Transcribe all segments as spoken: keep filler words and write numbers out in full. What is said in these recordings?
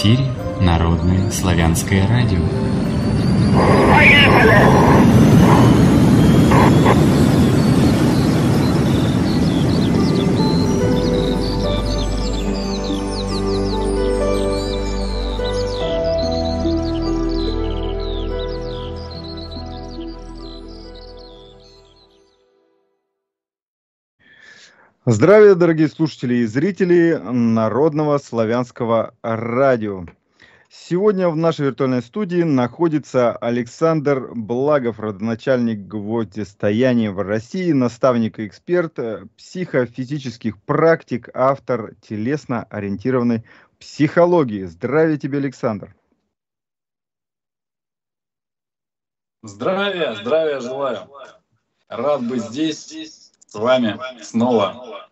эфире Народное славянское радио. Здравия, дорогие слушатели и зрители Народного славянского радио. Сегодня в нашей виртуальной студии находится Александр Благов, родоначальник гвоздистояния в России, наставник и эксперт психофизических практик, автор телесно-ориентированной психологии. Здравия тебе, Александр. Здравия, здравия желаю. Рад быть здесь. С вами снова.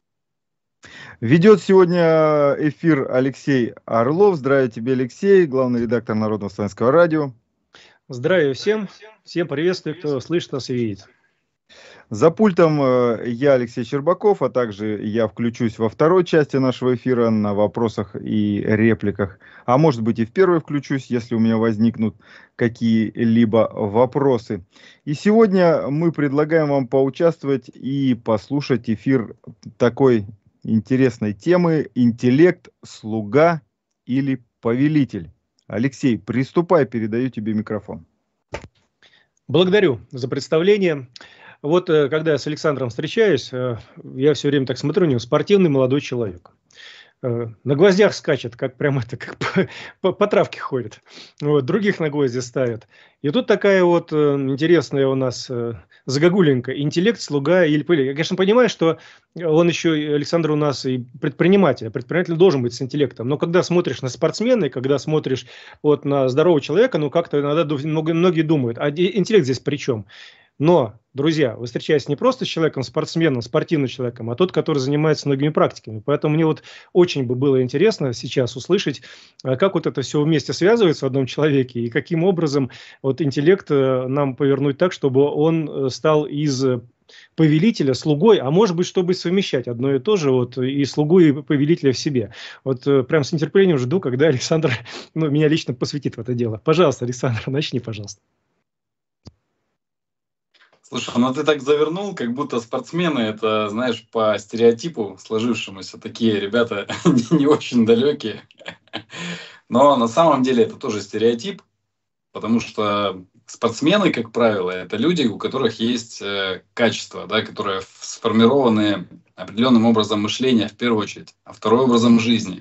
Ведет сегодня эфир Алексей Орлов. Здравия тебе, Алексей, главный редактор Народного славянского радио. Здравия всем. Всем приветствую, кто слышит нас и видит. За пультом я, Алексей Щербаков, а также я включусь во второй части нашего эфира на вопросах и репликах. А может быть и в первой включусь, если у меня возникнут какие-либо вопросы. И сегодня мы предлагаем вам поучаствовать и послушать эфир такой интересной темы: интеллект, слуга или повелитель. Алексей, приступай, передаю тебе микрофон. Благодарю за представление. Вот когда я с Александром встречаюсь, я все время так смотрю, у него спортивный молодой человек. На гвоздях скачет, как прям это, как по, по, по травке ходит. Вот, других на гвозди ставят. И тут такая вот интересная у нас загогулинка: интеллект, слуга или повелитель. Я, конечно, понимаю, что он еще, Александр, у нас и предприниматель. Предприниматель должен быть с интеллектом. Но когда смотришь на спортсмена, когда смотришь вот на здорового человека, ну как-то иногда многие думают, а интеллект здесь при чем? Но, друзья, вы встречаетесь не просто с человеком, спортсменом, спортивным человеком, а тот, который занимается многими практиками. Поэтому мне вот очень бы было интересно сейчас услышать, как вот это все вместе связывается в одном человеке и каким образом вот интеллект нам повернуть так, чтобы он стал из повелителя слугой, а может быть, чтобы совмещать одно и то же, вот, и слугу, и повелителя в себе. Вот прям с нетерпением жду, когда Александр ну, меня лично посвятит в это дело. Пожалуйста, Александр, начни, пожалуйста. Слушай, ну ты так завернул, как будто спортсмены, это, знаешь, по стереотипу сложившемуся, такие ребята не очень далекие. Но на самом деле это тоже стереотип, потому что спортсмены, как правило, это люди, у которых есть э, качества, да, которые сформированы определенным образом мышления в первую очередь, а второй образом жизни.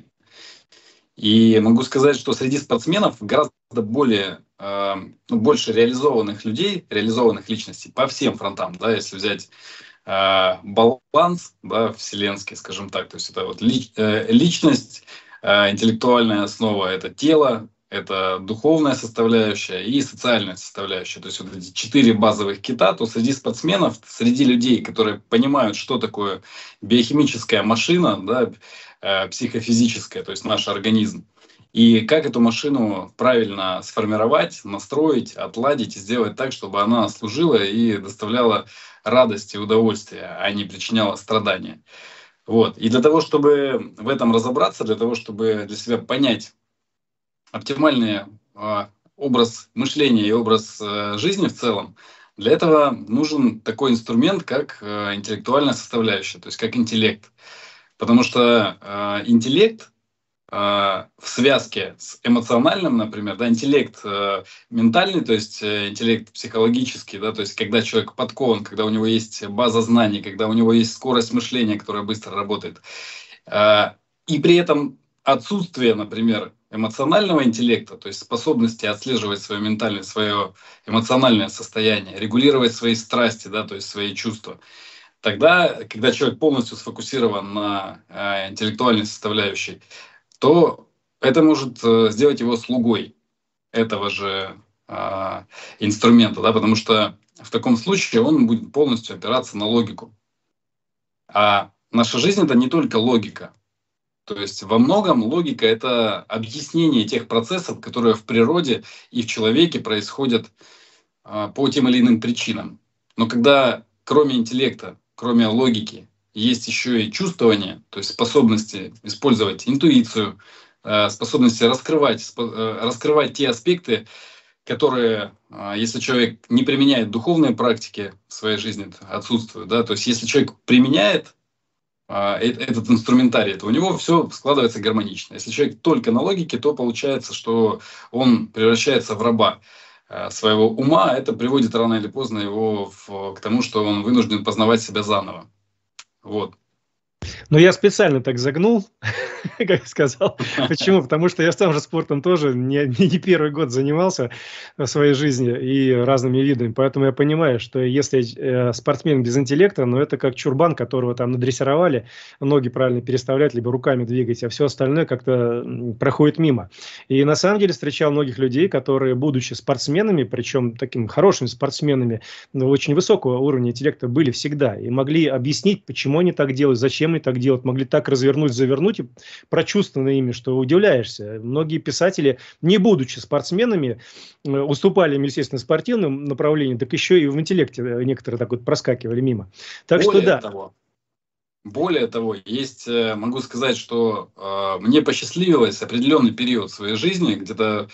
И могу сказать, что среди спортсменов гораздо более, э, ну, больше реализованных людей, реализованных личностей по всем фронтам, да, если взять э, баланс, да, вселенский, скажем так, то есть это вот лич, э, личность, э, интеллектуальная основа, это тело, это духовная составляющая и социальная составляющая, то есть вот эти четыре базовых кита, то среди спортсменов, среди людей, которые понимают, что такое биохимическая машина, да, психофизическое, то есть наш организм. И как эту машину правильно сформировать, настроить, отладить и сделать так, чтобы она служила и доставляла радость и удовольствие, а не причиняла страдания. Вот. И для того, чтобы в этом разобраться, для того, чтобы для себя понять оптимальный э, образ мышления и образ э, жизни в целом, для этого нужен такой инструмент, как э, интеллектуальная составляющая, то есть как интеллект. Потому что э, интеллект э, в связке с эмоциональным, например, да, интеллект э, ментальный, то есть э, интеллект психологический, да, то есть когда человек подкован, когда у него есть база знаний, когда у него есть скорость мышления, которая быстро работает, э, и при этом отсутствие, например, эмоционального интеллекта, то есть способности отслеживать свое ментальное, свое эмоциональное состояние, регулировать свои страсти, да, то есть свои чувства. Тогда, когда человек полностью сфокусирован на э, интеллектуальной составляющей, то это может э, сделать его слугой этого же э, инструмента, да, потому что в таком случае он будет полностью опираться на логику. А наша жизнь — это не только логика. То есть во многом логика — это объяснение тех процессов, которые в природе и в человеке происходят э, по тем или иным причинам. Но когда кроме интеллекта, кроме логики, есть еще и чувствование, то есть способности использовать интуицию, способности раскрывать, раскрывать те аспекты, которые, если человек не применяет духовные практики в своей жизни, отсутствуют. Да? То есть если человек применяет этот инструментарий, то у него все складывается гармонично. Если человек только на логике, то получается, что он превращается в раба своего ума, а это приводит рано или поздно его в, к тому, что он вынужден познавать себя заново. Вот. Но я специально так загнул, как я сказал. Почему? Потому что я сам же спортом тоже не, не первый год занимался в своей жизни и разными видами. Поэтому я понимаю, что если э, спортсмен без интеллекта, ну это как чурбан, которого там надрессировали, ноги правильно переставлять, либо руками двигать, а все остальное как-то проходит мимо. И на самом деле встречал многих людей, которые, будучи спортсменами, причем такими хорошими спортсменами, ну, очень высокого уровня интеллекта были всегда, и могли объяснить, почему они так делают, зачем они так делают, могли так развернуть, завернуть, и прочувствовано ими, что удивляешься. Многие писатели, не будучи спортсменами, уступали им, естественно, спортивным направлениям, так еще и в интеллекте некоторые так вот проскакивали мимо. Так более что да. Того, более того, есть, могу сказать, что э, мне посчастливилось определенный период своей жизни, где-то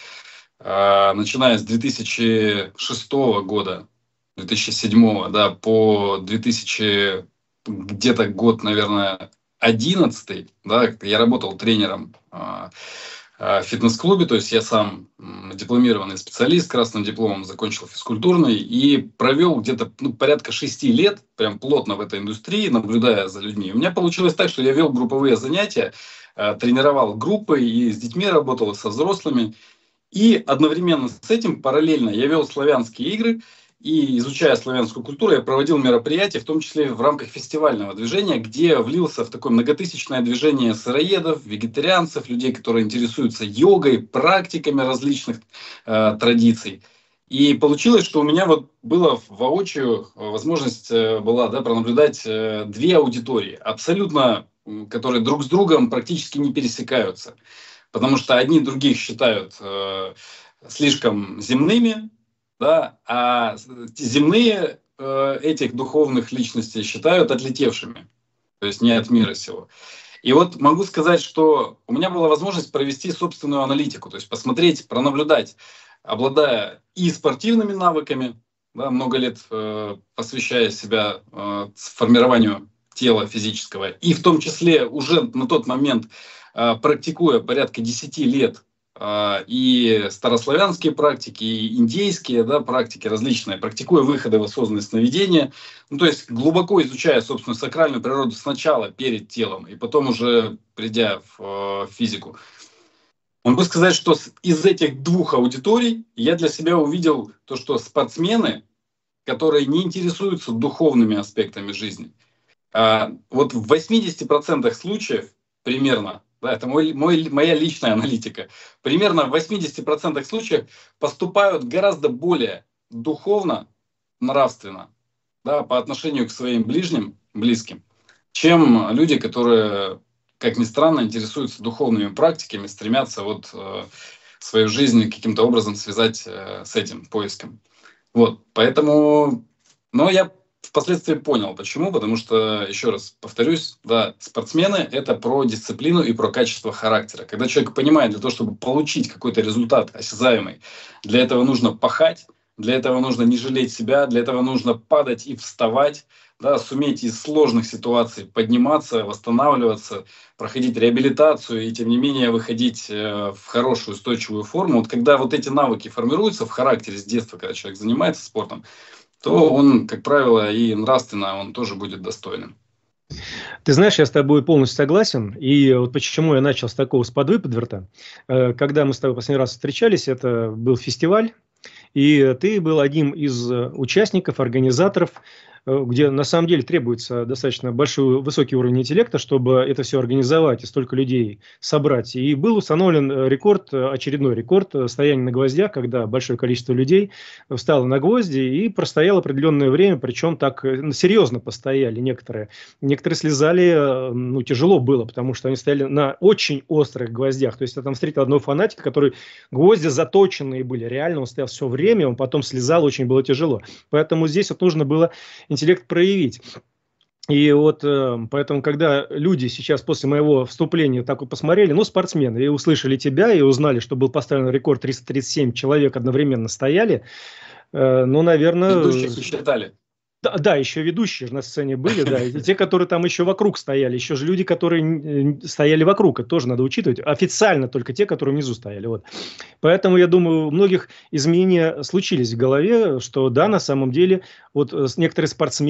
э, начиная с две тысячи шестого года, две тысячи седьмого, да, по две тысячи где-то год, наверное, одиннадцатый, да, я работал тренером э, э, в фитнес-клубе, то есть я сам э, дипломированный специалист, красным дипломом закончил физкультурный и провел где-то ну, порядка шести лет, прям плотно в этой индустрии, наблюдая за людьми. У меня получилось так, что я вел групповые занятия, э, тренировал группы и с детьми работал, и со взрослыми. И одновременно с этим, параллельно, я вел славянские игры. И изучая славянскую культуру, я проводил мероприятия, в том числе в рамках фестивального движения, где влился в такое многотысячное движение сыроедов, вегетарианцев, людей, которые интересуются йогой, практиками различных э, традиций. И получилось, что у меня вот была воочию возможность э, была, да, пронаблюдать э, две аудитории, абсолютно, которые друг с другом практически не пересекаются. Потому что одни других считают э, слишком земными, да, а земные э, этих духовных личностей считают отлетевшими, то есть не от мира сего. И вот могу сказать, что у меня была возможность провести собственную аналитику, то есть посмотреть, пронаблюдать, обладая и спортивными навыками, да, много лет э, посвящая себя э, формированию тела физического, и в том числе уже на тот момент э, практикуя порядка десяти лет и старославянские практики, и индейские, да, практики различные, практикуя выходы в осознанное сновидение, ну, то есть глубоко изучая, собственно, сакральную природу сначала перед телом, и потом уже придя в э, физику. Могу сказать, что из этих двух аудиторий я для себя увидел то, что спортсмены, которые не интересуются духовными аспектами жизни, э, вот в восьмидесяти процентах случаев примерно, да, это мой, мой, моя личная аналитика. Примерно в восьмидесяти процентах случаев поступают гораздо более духовно, нравственно, да, по отношению к своим ближним, близким, чем люди, которые, как ни странно, интересуются духовными практиками, стремятся вот, э, свою жизнь каким-то образом связать э, с этим поиском. Вот, поэтому, но я впоследствии понял, почему, потому что, еще раз повторюсь, да, спортсмены – это про дисциплину и про качество характера. Когда человек понимает, для того, чтобы получить какой-то результат осязаемый, для этого нужно пахать, для этого нужно не жалеть себя, для этого нужно падать и вставать, да, суметь из сложных ситуаций подниматься, восстанавливаться, проходить реабилитацию и, тем не менее, выходить э, в хорошую, устойчивую форму. Вот когда вот эти навыки формируются в характере с детства, когда человек занимается спортом, то он, как правило, и нравственно он тоже будет достойным. Ты знаешь, я с тобой полностью согласен. И вот почему я начал с такого, с подвыподверта. Когда мы с тобой последний раз встречались, это был фестиваль, и ты был одним из участников, организаторов, где на самом деле требуется достаточно большой, высокий уровень интеллекта, чтобы это все организовать и столько людей собрать. И был установлен рекорд, очередной рекорд стояния на гвоздях, когда большое количество людей встало на гвозди и простояло определенное время, причем так серьезно постояли некоторые. Некоторые слезали, ну, тяжело было, потому что они стояли на очень острых гвоздях. То есть я там встретил одного фанатика, который гвозди заточенные были, реально он стоял все время, он потом слезал, очень было тяжело. Поэтому здесь вот нужно было интеллект проявить. И вот э, поэтому, когда люди сейчас после моего вступления так вот посмотрели, ну, спортсмены, и услышали тебя, и узнали, что был поставлен рекорд триста тридцать семь человек одновременно стояли, э, ну, наверное... Ведущих считали. Да, да, еще ведущие же на сцене были, да, и те, которые там еще вокруг стояли, еще же люди, которые стояли вокруг, это тоже надо учитывать, официально только те, которые внизу стояли, вот. Поэтому, я думаю, у многих изменения случились в голове, что да, на самом деле, вот некоторые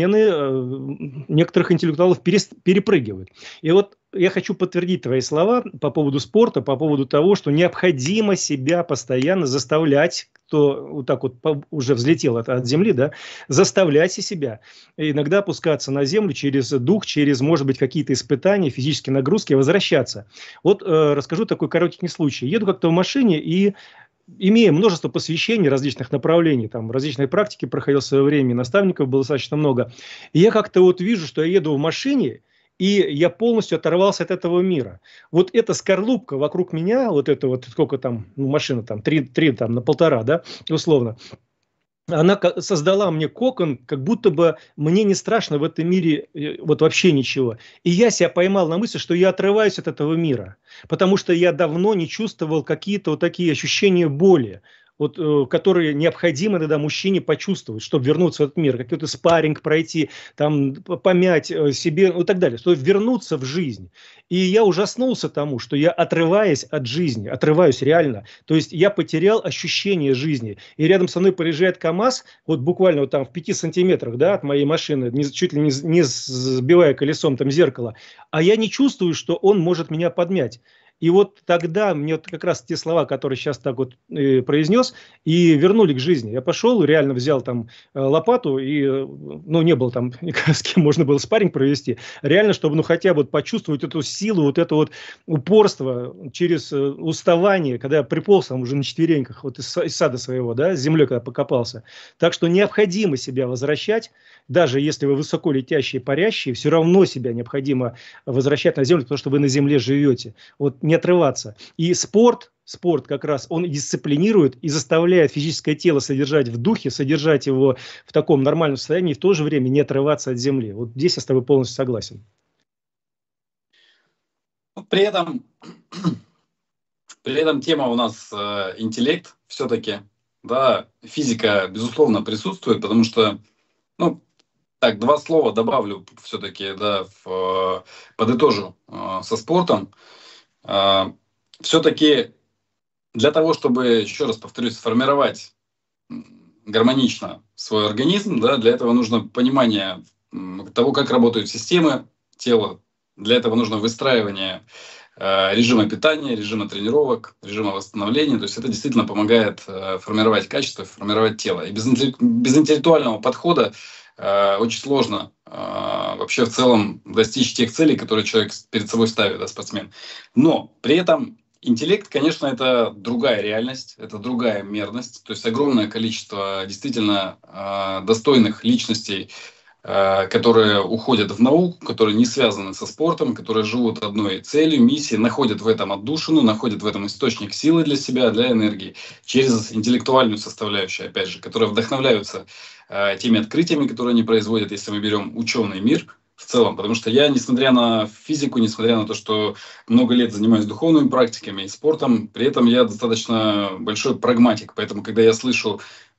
спортсмены, некоторых интеллектуалов перепрыгивают. И вот я хочу подтвердить твои слова по поводу спорта, по поводу того, что необходимо себя постоянно заставлять, кто вот так вот уже взлетел от, от земли, да, заставлять и себя. И иногда опускаться на землю через дух, через, может быть, какие-то испытания, физические нагрузки, возвращаться. Вот э, расскажу такой коротенький случай. Еду как-то в машине и, имея множество посвящений различных направлений, там различные практики проходил в свое время, наставников было достаточно много. И я как-то вот вижу, что я еду в машине, и я полностью оторвался от этого мира. Вот эта скорлупка вокруг меня, вот это вот, сколько там, ну, машина там, три, три там на полтора, да, условно, она создала мне кокон, как будто бы мне не страшно в этом мире вот вообще ничего. И я себя поймал на мысли, что я отрываюсь от этого мира, потому что я давно не чувствовал какие-то вот такие ощущения боли, вот, э, которые необходимо иногда мужчине почувствовать, чтобы вернуться в этот мир, какой-то спарринг пройти, там, помять э, себе, ну, и так далее, чтобы вернуться в жизнь. И я ужаснулся тому, что я, отрываясь от жизни, отрываюсь реально, то есть я потерял ощущение жизни. И рядом со мной проезжает КАМАЗ, вот буквально вот там в пяти сантиметрах, да, от моей машины, не, чуть ли не, не сбивая колесом там зеркало, а я не чувствую, что он может меня подмять. И вот тогда мне вот как раз те слова, которые сейчас так вот э, произнес, и вернули к жизни. Я пошел, реально взял там э, лопату, и, э, ну, не было там, с кем можно было спарринг провести. Реально, чтобы, ну, хотя бы вот почувствовать эту силу, вот это вот упорство через э, уставание, когда я приполз там уже на четвереньках, вот из, из сада своего, да, с землей когда покопался. Так что необходимо себя возвращать, даже если вы высоко летящие, парящие, все равно себя необходимо возвращать на землю, потому что вы на земле живете. Вот не отрываться. И спорт, спорт как раз, он дисциплинирует и заставляет физическое тело содержать в духе, содержать его в таком нормальном состоянии и в то же время не отрываться от земли. Вот здесь я с тобой полностью согласен. При этом, при этом тема у нас э, интеллект все-таки, да, физика, безусловно, присутствует, потому что, ну, так, два слова добавлю все-таки, да, в, подытожу э, со спортом. Все-таки для того, чтобы, еще раз повторюсь, сформировать гармонично свой организм, да, для этого нужно понимание того, как работают системы тела. Для этого нужно выстраивание э, режима питания, режима тренировок, режима восстановления. То есть это действительно помогает э, формировать качество, формировать тело. И без, без интеллектуального подхода э, очень сложно вообще в целом достичь тех целей, которые человек перед собой ставит, да, спортсмен. Но при этом интеллект, конечно, это другая реальность, это другая мерность. То есть огромное количество действительно э, достойных личностей, э, которые уходят в науку, которые не связаны со спортом, которые живут одной целью, миссией, находят в этом отдушину, находят в этом источник силы для себя, для энергии, через интеллектуальную составляющую, опять же, которые вдохновляются теми открытиями, которые они производят, если мы берем ученый мир в целом. Потому что я, несмотря на физику, несмотря на то, что много лет занимаюсь духовными практиками и спортом, при этом я достаточно большой прагматик. Поэтому, когда я слышу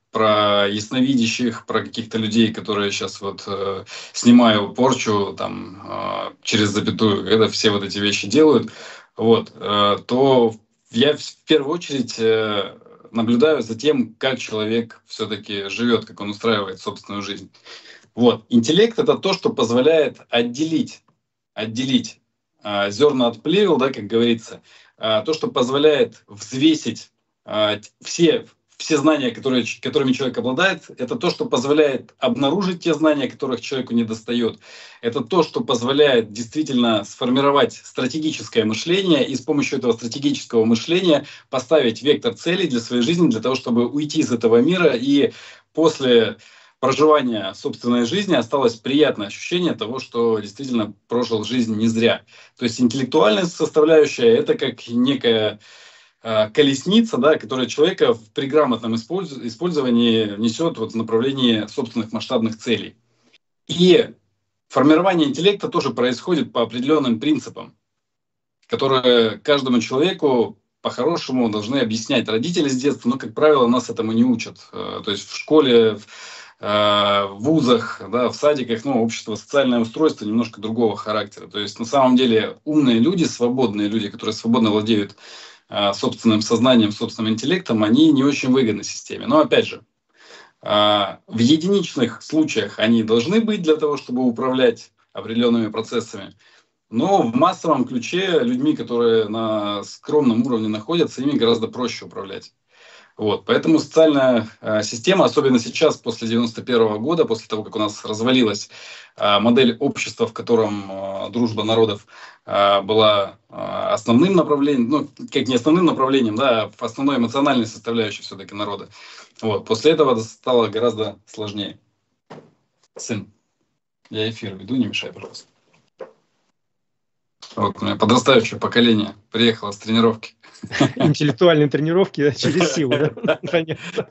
про ясновидящих, про каких-то людей, которые сейчас вот э, снимаю порчу там э, через запятую, когда все вот эти вещи делают, вот, э, то я в первую очередь э, наблюдаю за тем, как человек все-таки живет, как он устраивает собственную жизнь. Вот. Интеллект – это то, что позволяет отделить, отделить э, зерна от плевел, да, как говорится, э, то, что позволяет взвесить э, все, все знания, которые, которыми человек обладает, это то, что позволяет обнаружить те знания, которых человеку недостает. Это то, что позволяет действительно сформировать стратегическое мышление и с помощью этого стратегического мышления поставить вектор целей для своей жизни, для того, чтобы уйти из этого мира и после проживания собственной жизни осталось приятное ощущение того, что действительно прожил жизнь не зря. То есть интеллектуальная составляющая – это как некая э, колесница, да, которая человека при грамотном использовании несет вот в направлении собственных масштабных целей. И формирование интеллекта тоже происходит по определенным принципам, которые каждому человеку по-хорошему должны объяснять родители с детства, но, как правило, нас этому не учат. То есть в школе, в вузах, да, в садиках, ну, общество, социальное устройство немножко другого характера. То есть на самом деле умные люди, свободные люди, которые свободно владеют собственным сознанием, собственным интеллектом, они не очень выгодны системе. Но опять же, в единичных случаях они должны быть для того, чтобы управлять определенными процессами. Но в массовом ключе людьми, которые на скромном уровне находятся, ими гораздо проще управлять. Вот. Поэтому социальная э, система, особенно сейчас, после девяносто первого года, после того, как у нас развалилась э, модель общества, в котором э, дружба народов э, была э, основным направлением, ну, как не основным направлением, да, а основной эмоциональной составляющей все-таки народа. Вот. После этого стало гораздо сложнее. Сын, я эфир веду, не мешай, пожалуйста. Вот у меня подрастающее поколение приехало с тренировки. Интеллектуальные тренировки через силу, да? Понятно.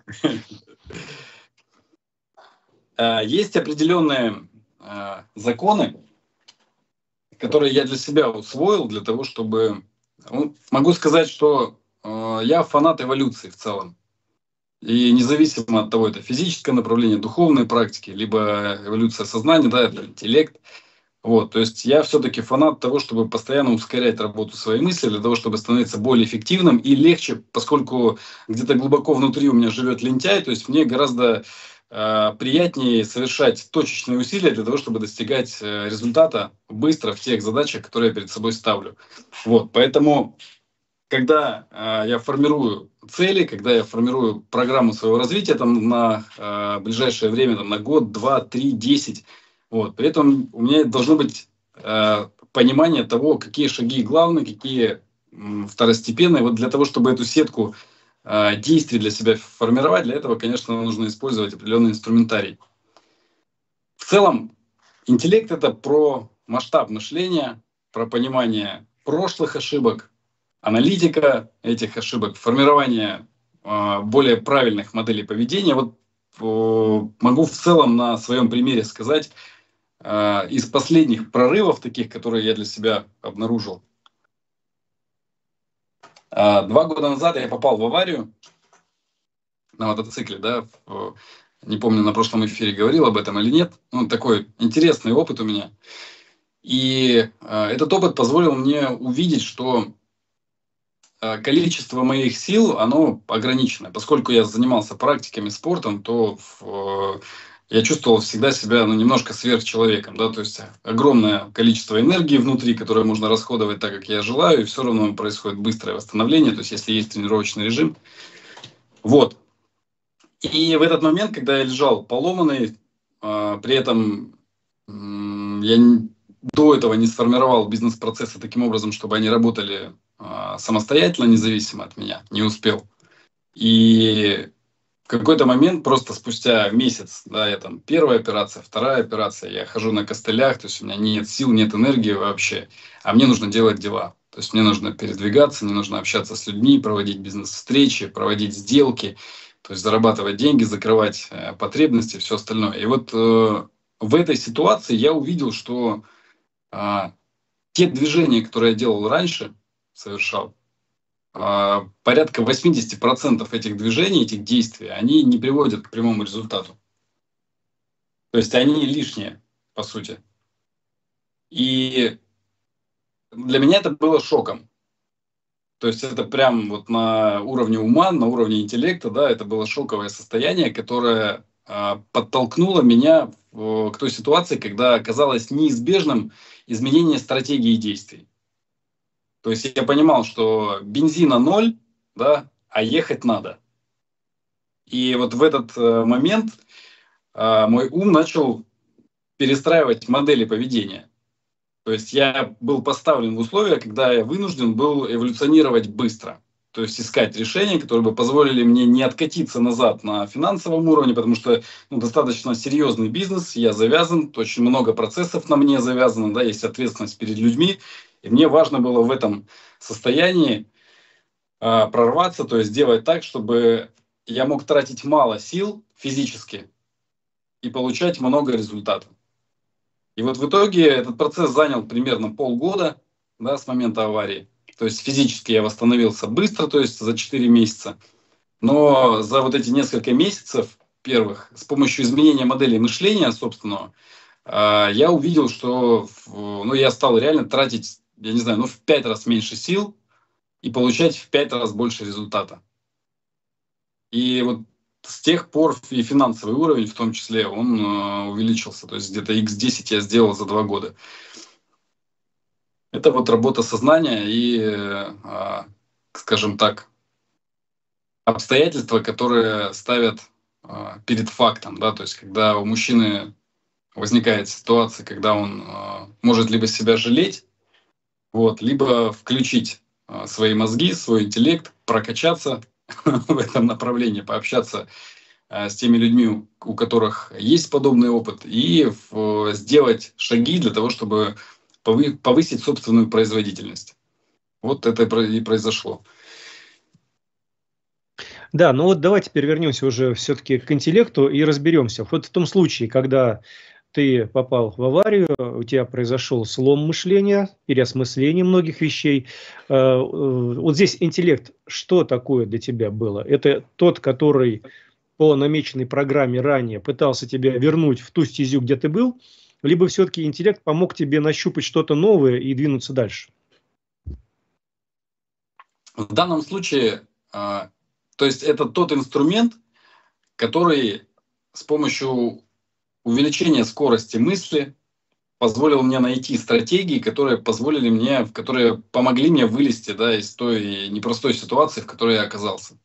Есть определенные законы, которые я для себя усвоил, для того, чтобы... Могу сказать, что я фанат эволюции в целом. И независимо от того, это физическое направление, духовные практики, либо эволюция сознания, да, это интеллект. Вот, то есть я все-таки фанат того, чтобы постоянно ускорять работу своей мысли, для того, чтобы становиться более эффективным и легче, поскольку где-то глубоко внутри у меня живет лентяй, то есть мне гораздо э, приятнее совершать точечные усилия для того, чтобы достигать э, результата быстро в тех задачах, которые я перед собой ставлю. Вот, поэтому, когда э, я формирую цели, когда я формирую программу своего развития там, на э, ближайшее время, там, на год, два, три, десять, вот. При этом у меня должно быть э, понимание того, какие шаги главные, какие м, второстепенные. Вот для того, чтобы эту сетку э, действий для себя формировать, для этого, конечно, нужно использовать определенный инструментарий. В целом, интеллект – это про масштаб мышления, про понимание прошлых ошибок, аналитика этих ошибок, формирование э, более правильных моделей поведения. Вот э, могу в целом на своем примере сказать, из последних прорывов таких, которые я для себя обнаружил. Два года назад я попал в аварию на мотоцикле, да, в, не помню, на прошлом эфире говорил об этом или нет. Ну, такой интересный опыт у меня. И э, этот опыт позволил мне увидеть, что э, количество моих сил, оно ограничено. Поскольку я занимался практиками, спортом, то в, я чувствовал всегда себя, ну, немножко сверхчеловеком, да, то есть огромное количество энергии внутри, которое можно расходовать так, как я желаю, и все равно происходит быстрое восстановление, то есть если есть тренировочный режим. Вот. И в этот момент, когда я лежал поломанный, э, при этом э, я не, до этого не сформировал бизнес-процессы таким образом, чтобы они работали э, самостоятельно, независимо от меня, не успел. И в какой-то момент, просто спустя месяц, да, я там первая операция, вторая операция, я хожу на костылях, то есть у меня нет сил, нет энергии вообще, а мне нужно делать дела. То есть мне нужно передвигаться, мне нужно общаться с людьми, проводить бизнес-встречи, проводить сделки, то есть зарабатывать деньги, закрывать э, потребности, все остальное. И вот э, в этой ситуации я увидел, что э, те движения, которые я делал раньше, совершал, порядка восемьдесят процентов этих движений, этих действий, они не приводят к прямому результату. То есть они лишние, по сути. И для меня это было шоком. То есть это прям вот на уровне ума, на уровне интеллекта, да, это было шоковое состояние, которое э, подтолкнуло меня в, к той ситуации, когда оказалось неизбежным изменение стратегии действий. То есть я понимал, что бензина ноль, да, а ехать надо. И вот в этот э, момент э, мой ум начал перестраивать модели поведения. То есть я был поставлен в условия, когда я вынужден был эволюционировать быстро. То есть искать решения, которые бы позволили мне не откатиться назад на финансовом уровне, потому что, ну, достаточно серьезный бизнес, я завязан, очень много процессов на мне завязано, да, есть ответственность перед людьми. И мне важно было в этом состоянии э, прорваться, то есть сделать так, чтобы я мог тратить мало сил физически и получать много результатов. И вот в итоге этот процесс занял примерно полгода, да, с момента аварии. То есть физически я восстановился быстро, то есть за четыре месяца. Но за вот эти несколько месяцев первых с помощью изменения модели мышления собственного э, я увидел, что ну, я стал реально тратить, я не знаю, ну, в пять раз меньше сил и получать в пять раз больше результата. И вот с тех пор и финансовый уровень, в том числе, он э, увеличился. То есть где-то икс десять я сделал за два года. Это вот работа сознания и, э, скажем так, обстоятельства, которые ставят э, перед фактом. Да? То есть когда у мужчины возникает ситуация, когда он э, может либо себя жалеть, вот, либо включить э, свои мозги, свой интеллект, прокачаться в этом направлении, пообщаться э, с теми людьми, у которых есть подобный опыт, и в, сделать шаги для того, чтобы повы, повысить собственную производительность. Вот это и произошло. Да, ну вот давайте теперь вернемся уже все-таки к интеллекту и разберемся. Вот в том случае, когда ты попал в аварию, у тебя произошел слом мышления, переосмысление многих вещей. Вот здесь интеллект, что такое для тебя было? Это тот, который по намеченной программе ранее пытался тебя вернуть в ту стезю, где ты был, либо все-таки интеллект помог тебе нащупать что-то новое и двинуться дальше? В данном случае... То есть это тот инструмент, который с помощью увеличения скорости мысли позволил мне найти стратегии, которые позволили мне, которые помогли мне вылезти, да, из той непростой ситуации, в которой я оказался.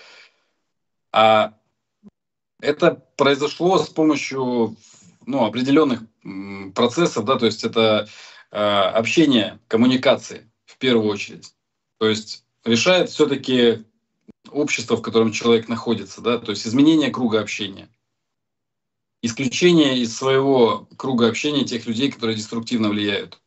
А это произошло с помощью ну, определенных процессов, да, то есть это э, общение, коммуникации в первую очередь. То есть решает все-таки общество, в котором человек находится, да, то есть изменение круга общения. Исключение из своего круга общения тех людей, которые деструктивно влияют.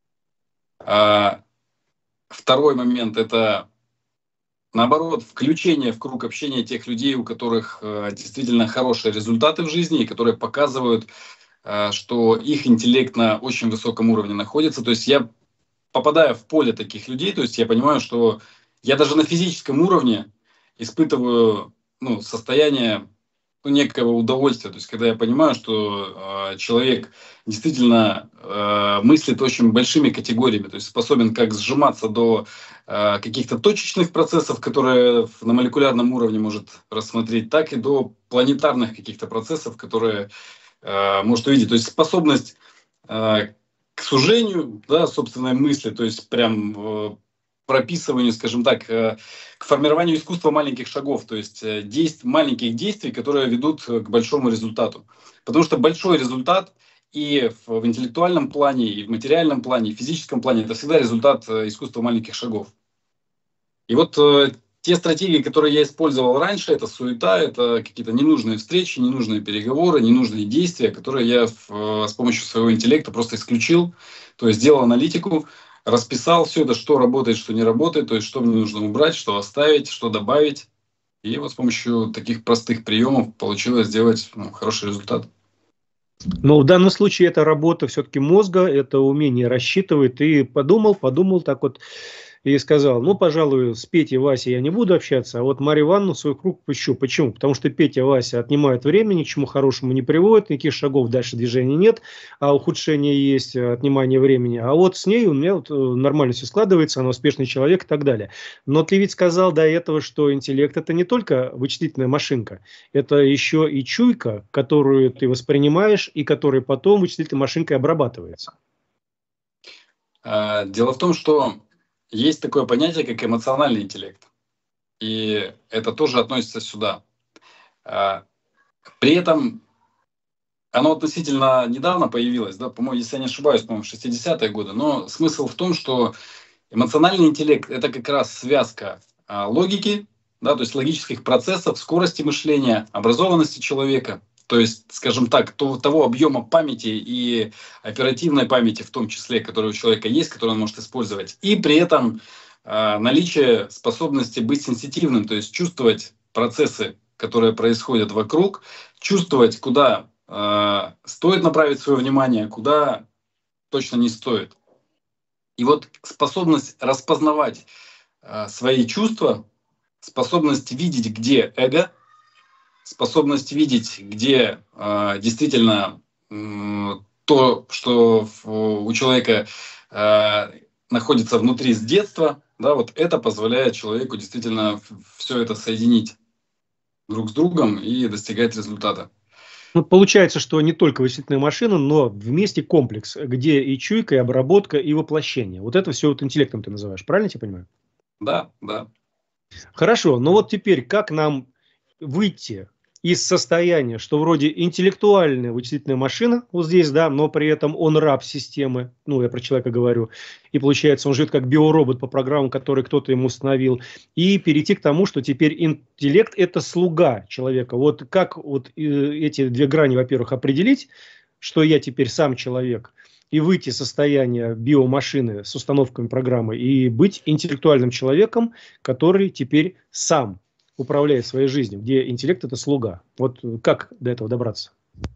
А второй момент – это, наоборот, включение в круг общения тех людей, у которых э, действительно хорошие результаты в жизни, и которые показывают, э, что их интеллект на очень высоком уровне находится. То есть я попадаю в поле таких людей, то есть я понимаю, что я даже на физическом уровне испытываю ну, состояние ну, некого удовольствия. То есть, когда я понимаю, что э, человек действительно э, мыслит очень большими категориями, то есть способен как сжиматься до э, каких-то точечных процессов, которые на молекулярном уровне может рассмотреть, так и до планетарных каких-то процессов, которые э, может увидеть. То есть способность э, к сужению, да, собственной мысли, то есть прям э, прописыванию, скажем так, к формированию искусства маленьких шагов, то есть действ- маленьких действий, которые ведут к большому результату. Потому что большой результат и в, в интеллектуальном плане, и в материальном плане, и в физическом плане это всегда результат искусства маленьких шагов. И вот э, те стратегии, которые я использовал раньше, это суета, это какие-то ненужные встречи, ненужные переговоры, ненужные действия, которые я в, с помощью своего интеллекта просто исключил, то есть сделал аналитику, расписал все это, что работает, что не работает, то есть что мне нужно убрать, что оставить, что добавить. И вот с помощью таких простых приемов получилось сделать ну, хороший результат. Но в данном случае это работа все-таки мозга, это умение рассчитывать. Ты подумал, подумал так вот и сказал, ну, пожалуй, с Петей, Васей я не буду общаться, а вот Марию Ивановну в свой круг пущу. Почему? Потому что Петя, Вася отнимают время, ни к чему хорошему не приводят, никаких шагов дальше движения нет, а ухудшение есть, отнимание времени. А вот с ней у меня вот нормально все складывается, она успешный человек и так далее. Но ты ведь сказал до этого, что интеллект – это не только вычислительная машинка, это еще и чуйка, которую ты воспринимаешь и которая потом вычислительной машинкой обрабатывается. Дело в том, что есть такое понятие, как эмоциональный интеллект. И это тоже относится сюда. При этом оно относительно недавно появилось, да, по-моему, если я не ошибаюсь, по-моему, в шестидесятые годы. Но смысл в том, что эмоциональный интеллект – это как раз связка логики, да, то есть логических процессов, скорости мышления, образованности человека. То есть, скажем так, того объема памяти и оперативной памяти, в том числе, который у человека есть, который он может использовать. И при этом э, наличие способности быть сенситивным, то есть чувствовать процессы, которые происходят вокруг, чувствовать, куда э, стоит направить свое внимание, куда точно не стоит. И вот способность распознавать э, свои чувства, способность видеть, где эго, способность видеть, где э, действительно э, то, что в, у человека э, находится внутри с детства, да, вот это позволяет человеку действительно все это соединить друг с другом и достигать результата. Ну, получается, что не только вычислительная машина, но вместе комплекс, где и чуйка, и обработка, и воплощение. Вот это все вот интеллектом ты называешь, правильно я тебя понимаю? Да, да. Хорошо, но вот теперь как нам выйти из состояния, что вроде интеллектуальная вычислительная машина вот здесь, да, но при этом он раб системы, ну, я про человека говорю, и получается, он живет как биоробот по программам, которые кто-то ему установил, и перейти к тому, что теперь интеллект – это слуга человека. Вот как вот э, эти две грани, во-первых, определить, что я теперь сам человек, и выйти из состояния биомашины с установками программы и быть интеллектуальным человеком, который теперь сам управляет своей жизнью, где интеллект – это слуга. Вот как до этого добраться?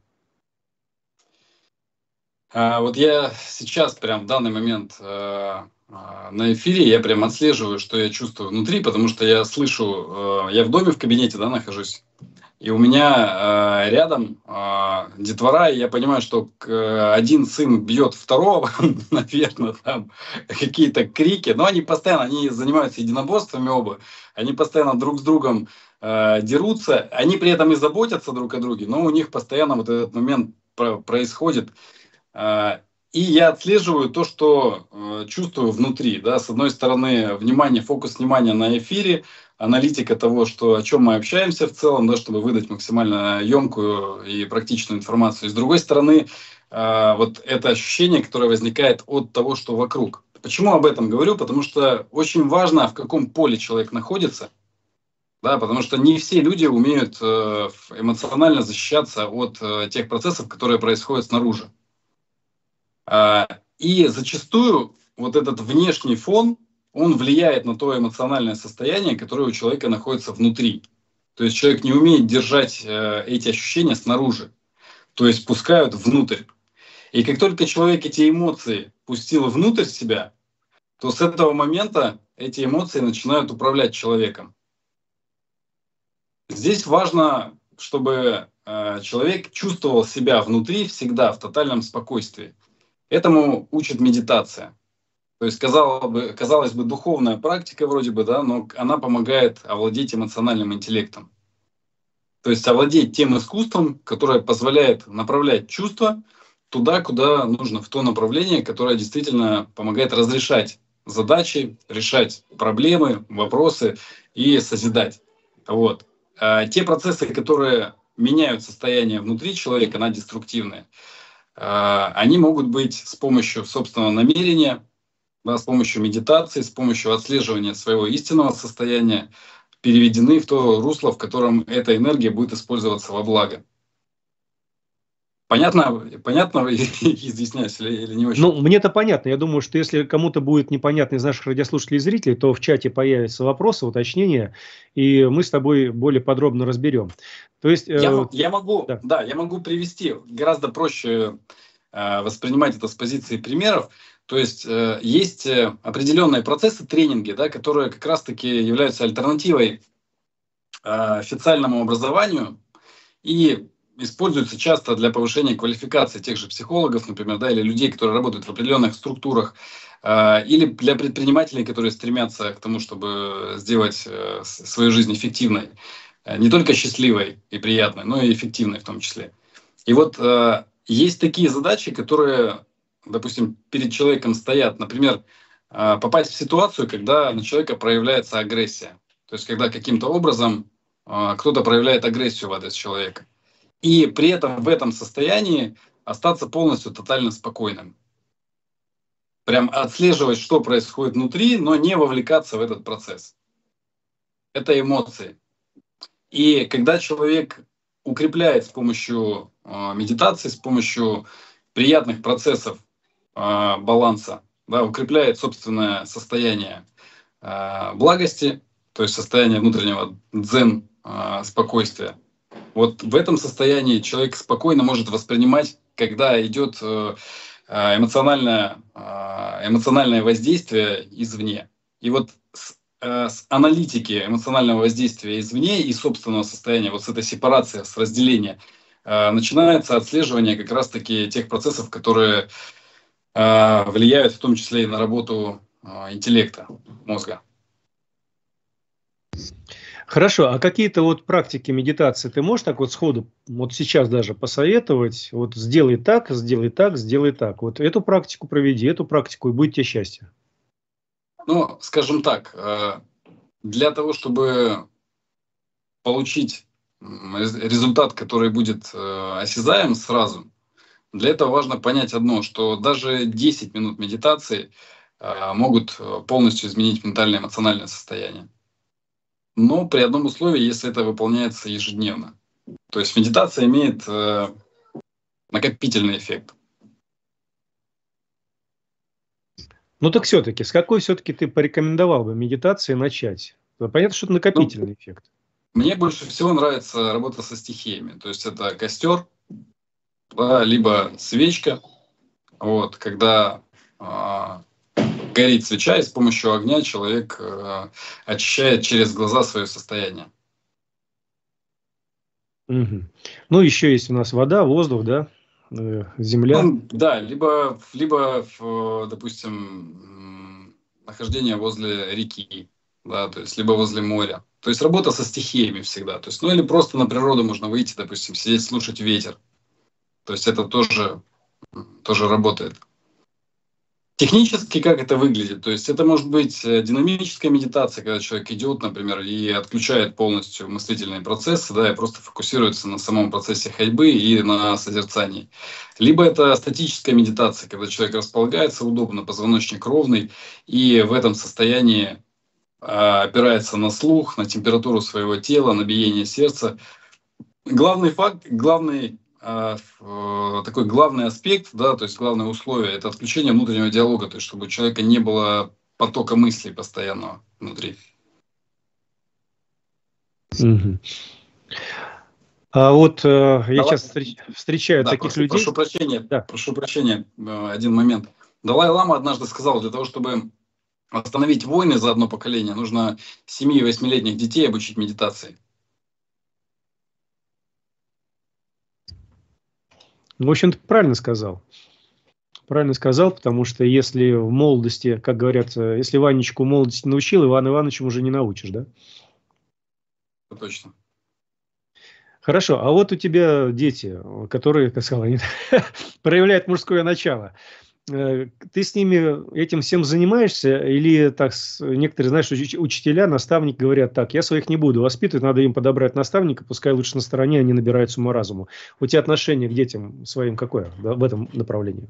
А, вот я сейчас, прям в данный момент э, э, на эфире, я прям отслеживаю, что я чувствую внутри, потому что я слышу, э, я в доме, в кабинете, да, нахожусь, и у меня э, рядом э, детвора, и я понимаю, что э, один сын бьет второго, наверное, там какие-то крики, но они постоянно, они занимаются единоборствами оба, они постоянно друг с другом э, дерутся, они при этом и заботятся друг о друге, но у них постоянно вот этот момент про- происходит. Э, и я отслеживаю то, что э, чувствую внутри. Да? С одной стороны, внимание, фокус внимания на эфире, аналитика того, что, о чем мы общаемся в целом, да, чтобы выдать максимально емкую и практичную информацию. И с другой стороны, э, вот это ощущение, которое возникает от того, что вокруг. Почему об этом говорю? Потому что очень важно, в каком поле человек находится. Да, потому что не все люди умеют э, эмоционально защищаться от э, тех процессов, которые происходят снаружи. Э, и зачастую вот этот внешний фон, он влияет на то эмоциональное состояние, которое у человека находится внутри. То есть человек не умеет держать э, эти ощущения снаружи, то есть пускают внутрь. И как только человек эти эмоции пустил внутрь себя, то с этого момента эти эмоции начинают управлять человеком. Здесь важно, чтобы э, человек чувствовал себя внутри всегда в тотальном спокойствии. Этому учит медитация. То есть, казалось бы, казалось бы, духовная практика вроде бы, да, но она помогает овладеть эмоциональным интеллектом. То есть овладеть тем искусством, которое позволяет направлять чувства туда, куда нужно, в то направление, которое действительно помогает разрешать задачи, решать проблемы, вопросы и созидать. Вот. А те процессы, которые меняют состояние внутри человека на деструктивные, они могут быть с помощью собственного намерения, да, с помощью медитации, с помощью отслеживания своего истинного состояния переведены в то русло, в котором эта энергия будет использоваться во благо. Понятно, понятно изъясняюсь или, или не очень? Ну, мне-то понятно. Я думаю, что если кому-то будет непонятно из наших радиослушателей и зрителей, то в чате появятся вопросы, уточнения, и мы с тобой более подробно разберем. То есть, я, э, я могу, да. да, я могу привести, гораздо проще э, воспринимать это с позиции примеров. То есть э, есть определенные процессы, тренинги, да, которые как раз-таки являются альтернативой э, официальному образованию и используются часто для повышения квалификации тех же психологов, например, да, или людей, которые работают в определенных структурах, э, или для предпринимателей, которые стремятся к тому, чтобы сделать э, свою жизнь эффективной, э, не только счастливой и приятной, но и эффективной в том числе. И вот э, есть такие задачи, которые, допустим, перед человеком стоят, например, э, попасть в ситуацию, когда на человека проявляется агрессия, то есть когда каким-то образом э, кто-то проявляет агрессию в адрес человека. И при этом в этом состоянии остаться полностью тотально спокойным. Прям отслеживать, что происходит внутри, но не вовлекаться в этот процесс. Это эмоции. И когда человек укрепляет с помощью э, медитации, с помощью приятных процессов э, баланса, да, укрепляет собственное состояние э, благости, то есть состояние внутреннего дзен, э, спокойствия, Вот в этом состоянии человек спокойно может воспринимать, когда идет э, эмоциональное, э, эмоциональное воздействие извне. И вот с, э, с аналитики эмоционального воздействия извне и собственного состояния, вот с этой сепарации, с разделения, э, начинается отслеживание как раз-таки тех процессов, которые э, влияют в том числе и на работу э, интеллекта мозга. Хорошо, а какие-то вот практики медитации ты можешь так вот сходу, вот сейчас даже посоветовать, вот сделай так, сделай так, сделай так. Вот эту практику проведи, эту практику, и будет тебе счастье. Ну, скажем так, э, для того, чтобы получить м, рез- результат, который будет э, осязаем сразу, для этого важно понять одно, что даже десять минут медитации э, могут э, полностью изменить ментальное и эмоциональное состояние. Но при одном условии, если это выполняется ежедневно. То есть медитация имеет э, накопительный эффект. Ну так все-таки, с какой все-таки ты порекомендовал бы медитации начать? Понятно, что это Ну, накопительный эффект. мне больше всего нравится работа со стихиями. То есть это костер, да, либо свечка. Вот, когда а, горит свеча, и с помощью огня человек а, очищает через глаза свое состояние. Мгм. Ну еще есть у нас вода, воздух, да, э, земля. Ну, да, либо, либо в, допустим, м, нахождение возле реки, да, то есть либо возле моря. То есть работа со стихиями всегда. То есть, ну или просто на природу можно выйти, допустим, сидеть, слушать ветер. То есть это тоже, м, тоже работает. Технически как это выглядит? То есть это может быть э, динамическая медитация, когда человек идет, например, и отключает полностью мыслительные процессы, да, и просто фокусируется на самом процессе ходьбы и на созерцании. Либо это статическая медитация, когда человек располагается удобно, позвоночник ровный, и в этом состоянии а, опирается на слух, на температуру своего тела, на биение сердца. Главный факт, главный а, в- такой главный аспект, да, то есть главное условие — это отключение внутреннего диалога, то есть чтобы у человека не было потока мыслей постоянного внутри. Мгм. А вот э, я Далай- часто встреч- встречаю Да, таких прошу, прошу людей. прощения, Да. прошу прощения, э, один момент. Далай-лама однажды сказал, для того, чтобы остановить войны за одно поколение, нужно семи-восьмилетних детей обучить медитации. Ну, в общем-то, правильно сказал. Правильно сказал, потому что если в молодости, как говорят, э, если Ванечку в молодости научил, Ивана Ивановичем уже не научишь, да? Это точно. Хорошо, а вот у тебя дети, э, которые, как сказал, они проявляют мужское начало. Э, Ты с ними этим всем занимаешься? Или так с- некоторые, знаешь, уч- учителя, наставники говорят так: я своих не буду воспитывать, надо им подобрать наставника, пускай лучше на стороне они набираются ума-разуму. У тебя отношение к детям своим какое, да, в этом направлении?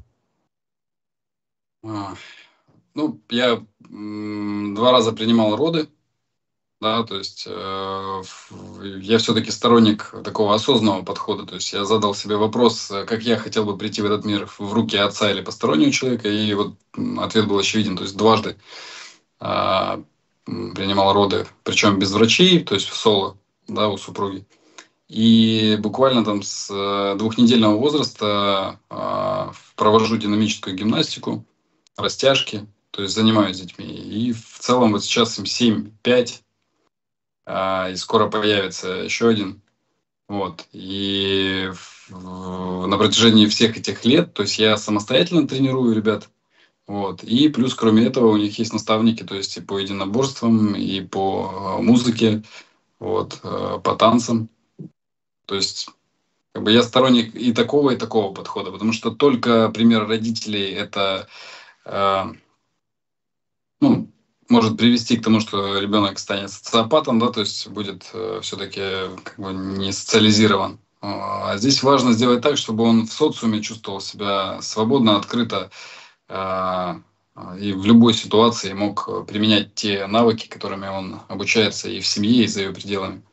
А, Ну, я м, два раза принимал роды. Да, то есть э, в- я все-таки сторонник такого осознанного подхода. То есть я задал себе вопрос, э, как я хотел бы прийти в этот мир, в руки отца или постороннего человека, и вот м, ответ был очевиден. То есть дважды а, м, принимал роды, причем без врачей, то есть в соло, да, у супруги. И буквально там с э, двухнедельного возраста а, провожу динамическую гимнастику, растяжки, то есть занимаюсь с детьми. И в целом вот сейчас им семь-пять. А, и скоро появится еще один. Вот. И в- на протяжении всех этих лет, то есть я самостоятельно тренирую ребят. Вот. И плюс, кроме этого, у них есть наставники, то есть и по единоборствам, и по э, музыке, вот, э, по танцам. То есть как бы я сторонник и такого, и такого подхода, потому что только пример родителей — это э, ну, может привести к тому, что ребенок станет социопатом, да, то есть будет э, все-таки как бы не социализирован. А здесь важно сделать так, чтобы он в социуме чувствовал себя свободно, открыто э, и в любой ситуации мог э, применять те навыки, которыми он обучается и в семье, и за ее пределами.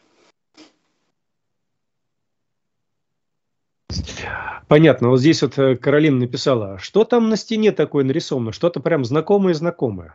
Понятно. Вот здесь вот э, Каролина написала: что там на стене такое нарисовано? Что-то прям знакомое-знакомое.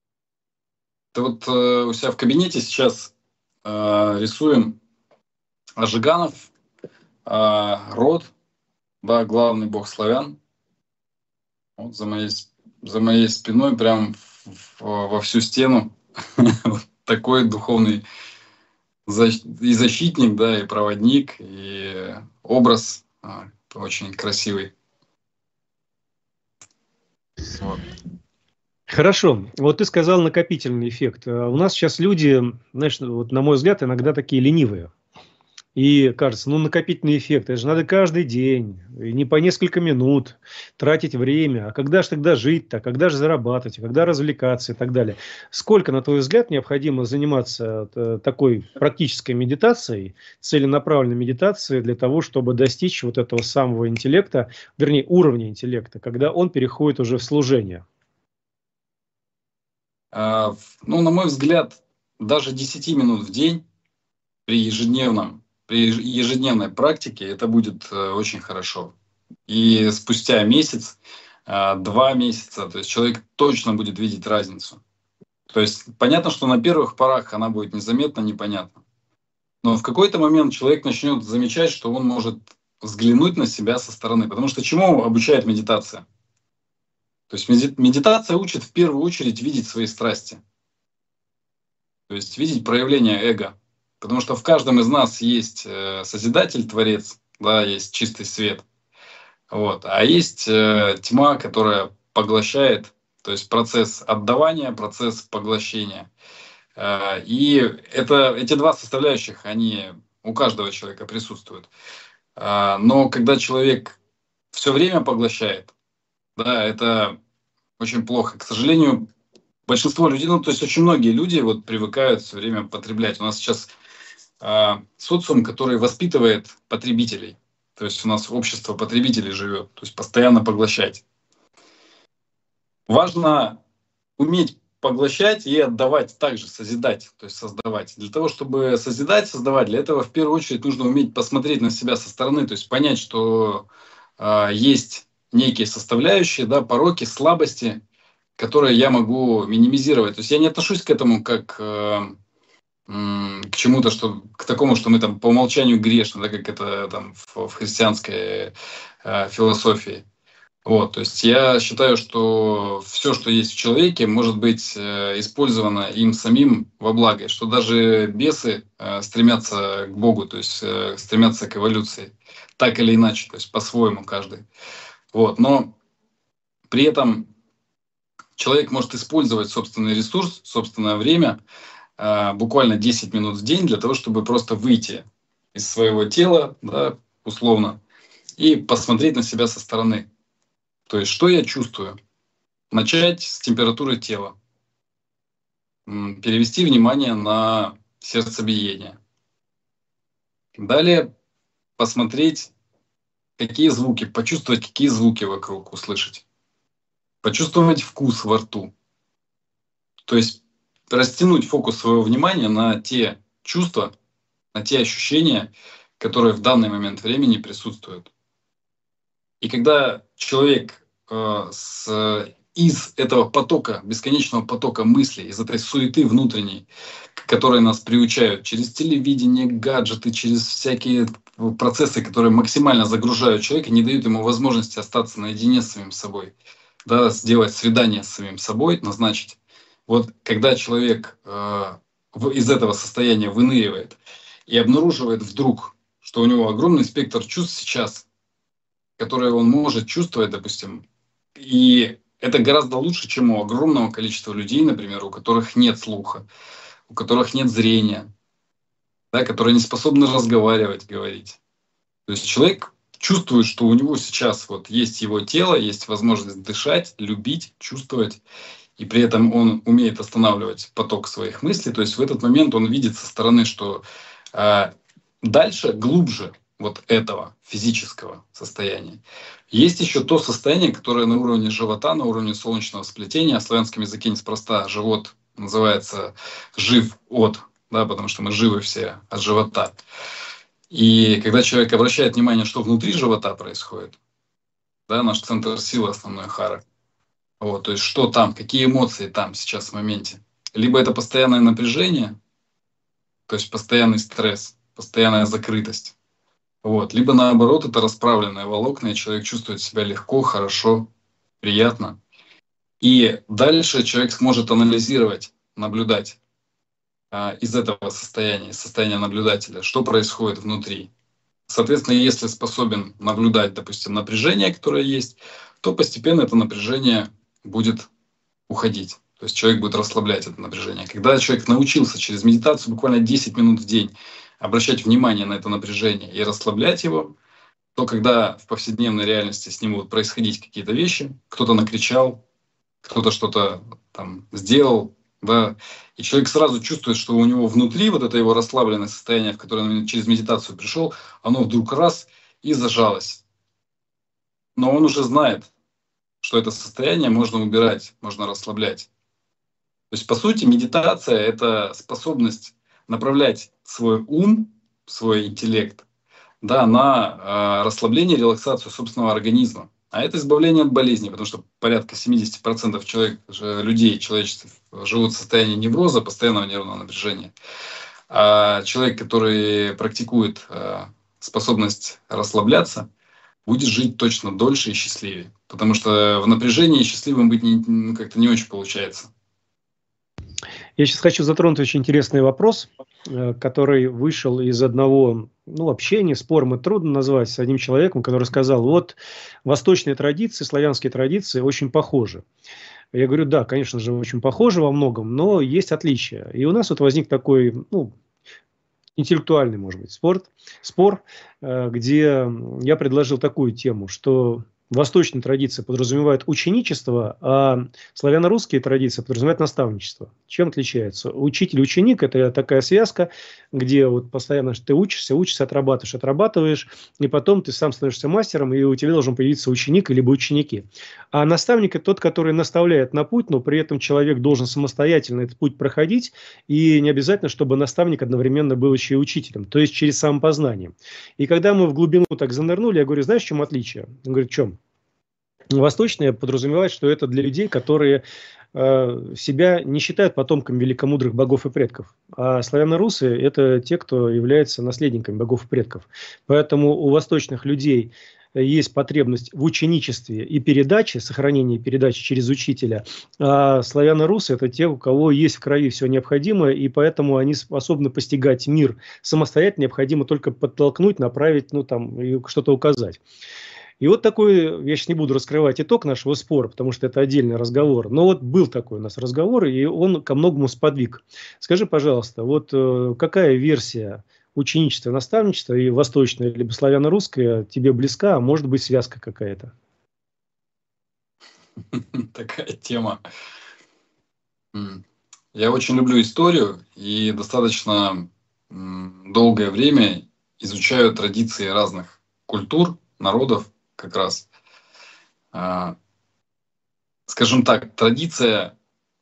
Это вот э, у себя в кабинете сейчас э, рисуем А Жиганов, э, род, да, главный бог славян, вот за моей, за моей спиной, прям в, в, во всю стену, такой духовный и защитник, да, и проводник, и образ а, очень красивый. Вот. Хорошо. Вот ты сказал накопительный эффект. У нас сейчас люди, знаешь, вот на мой взгляд, иногда такие ленивые. И кажется, ну накопительный эффект, это же надо каждый день, и не по несколько минут тратить время. А когда же тогда жить-то, а когда же зарабатывать, а когда развлекаться и так далее. Сколько, на твой взгляд, необходимо заниматься такой практической медитацией, целенаправленной медитацией для того, чтобы достичь вот этого самого интеллекта, вернее, уровня интеллекта, когда он переходит уже в служение? А, ну, на мой взгляд, даже десять минут в день при ежедневном При ежедневной практике это будет э, очень хорошо. И спустя месяц, э, два месяца, то есть человек точно будет видеть разницу. То есть понятно, что на первых порах она будет незаметна, непонятна. Но в какой-то момент человек начнет замечать, что он может взглянуть на себя со стороны. Потому что чему обучает медитация? То есть медитация учит в первую очередь видеть свои страсти. То есть видеть проявление эго. Потому что в каждом из нас есть э, Созидатель, Творец, да, есть чистый свет. Вот. А есть э, тьма, которая поглощает, то есть процесс отдавания, процесс поглощения. Э, и это, эти два составляющих, они у каждого человека присутствуют. Э, но когда человек все время поглощает, да, это очень плохо. К сожалению, большинство людей, ну, то есть очень многие люди вот привыкают все время потреблять. У нас сейчас социум, который воспитывает потребителей. То есть у нас общество потребителей живет, то есть постоянно поглощать. Важно уметь поглощать и отдавать, также созидать, то есть создавать. Для того, чтобы созидать, создавать, для этого в первую очередь нужно уметь посмотреть на себя со стороны, то есть понять, что э, есть некие составляющие, да, пороки, слабости, которые я могу минимизировать. То есть я не отношусь к этому как... Э, к чему-то, что к такому, что мы там по умолчанию грешны, да, как это там в, в христианской э, философии. Вот, то есть я считаю, что все, что есть в человеке, может быть э, использовано им самим во благо, что даже бесы э, стремятся к Богу, то есть э, стремятся к эволюции, так или иначе, то есть по-своему каждый. Вот, но при этом человек может использовать собственный ресурс, собственное время, буквально десять минут в день для того, чтобы просто выйти из своего тела, да, условно, и посмотреть на себя со стороны. То есть, что я чувствую? Начать с температуры тела. Перевести внимание на сердцебиение. Далее посмотреть, какие звуки, почувствовать, какие звуки вокруг, услышать. Почувствовать вкус во рту. То есть, растянуть фокус своего внимания на те чувства, на те ощущения, которые в данный момент времени присутствуют. И когда человек э, с, из этого потока, бесконечного потока мыслей, из этой суеты внутренней, которые нас приучают через телевидение, гаджеты, через всякие процессы, которые максимально загружают человека, не дают ему возможности остаться наедине с самим собой, да, сделать свидание с самим собой, назначить. Вот когда человек э, в, из этого состояния выныривает и обнаруживает вдруг, что у него огромный спектр чувств сейчас, которые он может чувствовать, допустим, и это гораздо лучше, чем у огромного количества людей, например, у которых нет слуха, у которых нет зрения, да, которые не способны разговаривать, говорить. То есть человек чувствует, что у него сейчас вот есть его тело, есть возможность дышать, любить, чувствовать. И при этом он умеет останавливать поток своих мыслей. То есть в этот момент он видит со стороны, что э, дальше, глубже вот этого физического состояния, есть еще то состояние, которое на уровне живота, на уровне солнечного сплетения. В славянском языке неспроста живот называется жив от, да, потому что мы живы все от живота. И когда человек обращает внимание, что внутри живота происходит, да, наш центр силы основной хара, вот, то есть что там, какие эмоции там сейчас в моменте. Либо это постоянное напряжение, то есть постоянный стресс, постоянная закрытость. Вот. Либо наоборот, это расправленные волокна, и человек чувствует себя легко, хорошо, приятно. И дальше человек сможет анализировать, наблюдать а, из этого состояния, из состояния наблюдателя, что происходит внутри. Соответственно, если способен наблюдать, допустим, напряжение, которое есть, то постепенно это напряжение будет уходить. То есть человек будет расслаблять это напряжение. Когда человек научился через медитацию буквально десять минут в день обращать внимание на это напряжение и расслаблять его, то когда в повседневной реальности с ним будут происходить какие-то вещи, кто-то накричал, кто-то что-то там сделал, да, и человек сразу чувствует, что у него внутри вот это его расслабленное состояние, в которое он через медитацию пришел, оно вдруг раз и зажалось. Но он уже знает, что это состояние можно убирать, можно расслаблять. То есть, по сути, медитация – это способность направлять свой ум, свой интеллект, да, на э, расслабление и релаксацию собственного организма. А это избавление от болезней, потому что порядка семьдесят процентов человек, людей, человечества живут в состоянии невроза, постоянного нервного напряжения. А человек, который практикует э, способность расслабляться, будет жить точно дольше и счастливее. Потому что в напряжении счастливым быть не, ну, как-то не очень получается. Я сейчас хочу затронуть очень интересный вопрос, который вышел из одного, ну, общения, спором это трудно назвать, с одним человеком, который сказал, вот восточные традиции, славянские традиции очень похожи. Я говорю, да, конечно же, очень похожи во многом, но есть отличия. И у нас вот возник такой, ну, интеллектуальный, может быть, спорт, спор, где я предложил такую тему, что восточные традиции подразумевают ученичество, а славяно-русские традиции подразумевают наставничество. Чем отличается? Учитель и ученик – это такая связка, где вот постоянно ты учишься, учишься, отрабатываешь, отрабатываешь, и потом ты сам становишься мастером, и у тебя должен появиться ученик либо ученики. А наставник – это тот, который наставляет на путь, но при этом человек должен самостоятельно этот путь проходить, и не обязательно, чтобы наставник одновременно был еще и учителем, то есть через самопознание. И когда мы в глубину так занырнули, я говорю, знаешь, в чем отличие? Он говорит, в чем? Восточные подразумевают, что это для людей, которые э, себя не считают потомками великомудрых богов и предков. А славяно-русы – это те, кто является наследниками богов и предков. Поэтому у восточных людей есть потребность в ученичестве и передаче, сохранении передачи через учителя. А славяно-русы – это те, у кого есть в крови все необходимое, и поэтому они способны постигать мир самостоятельно, необходимо только подтолкнуть, направить, ну там, и что-то указать. И вот такой, я сейчас не буду раскрывать итог нашего спора, потому что это отдельный разговор, но вот был такой у нас разговор, и он ко многому сподвиг. Скажи, пожалуйста, вот э, какая версия ученичества, наставничества, и восточная, либо славяно-русская, тебе близка, а может быть связка какая-то? Такая тема. Я очень люблю историю и достаточно долгое время изучаю традиции разных культур, народов, как раз, э, скажем так, традиция,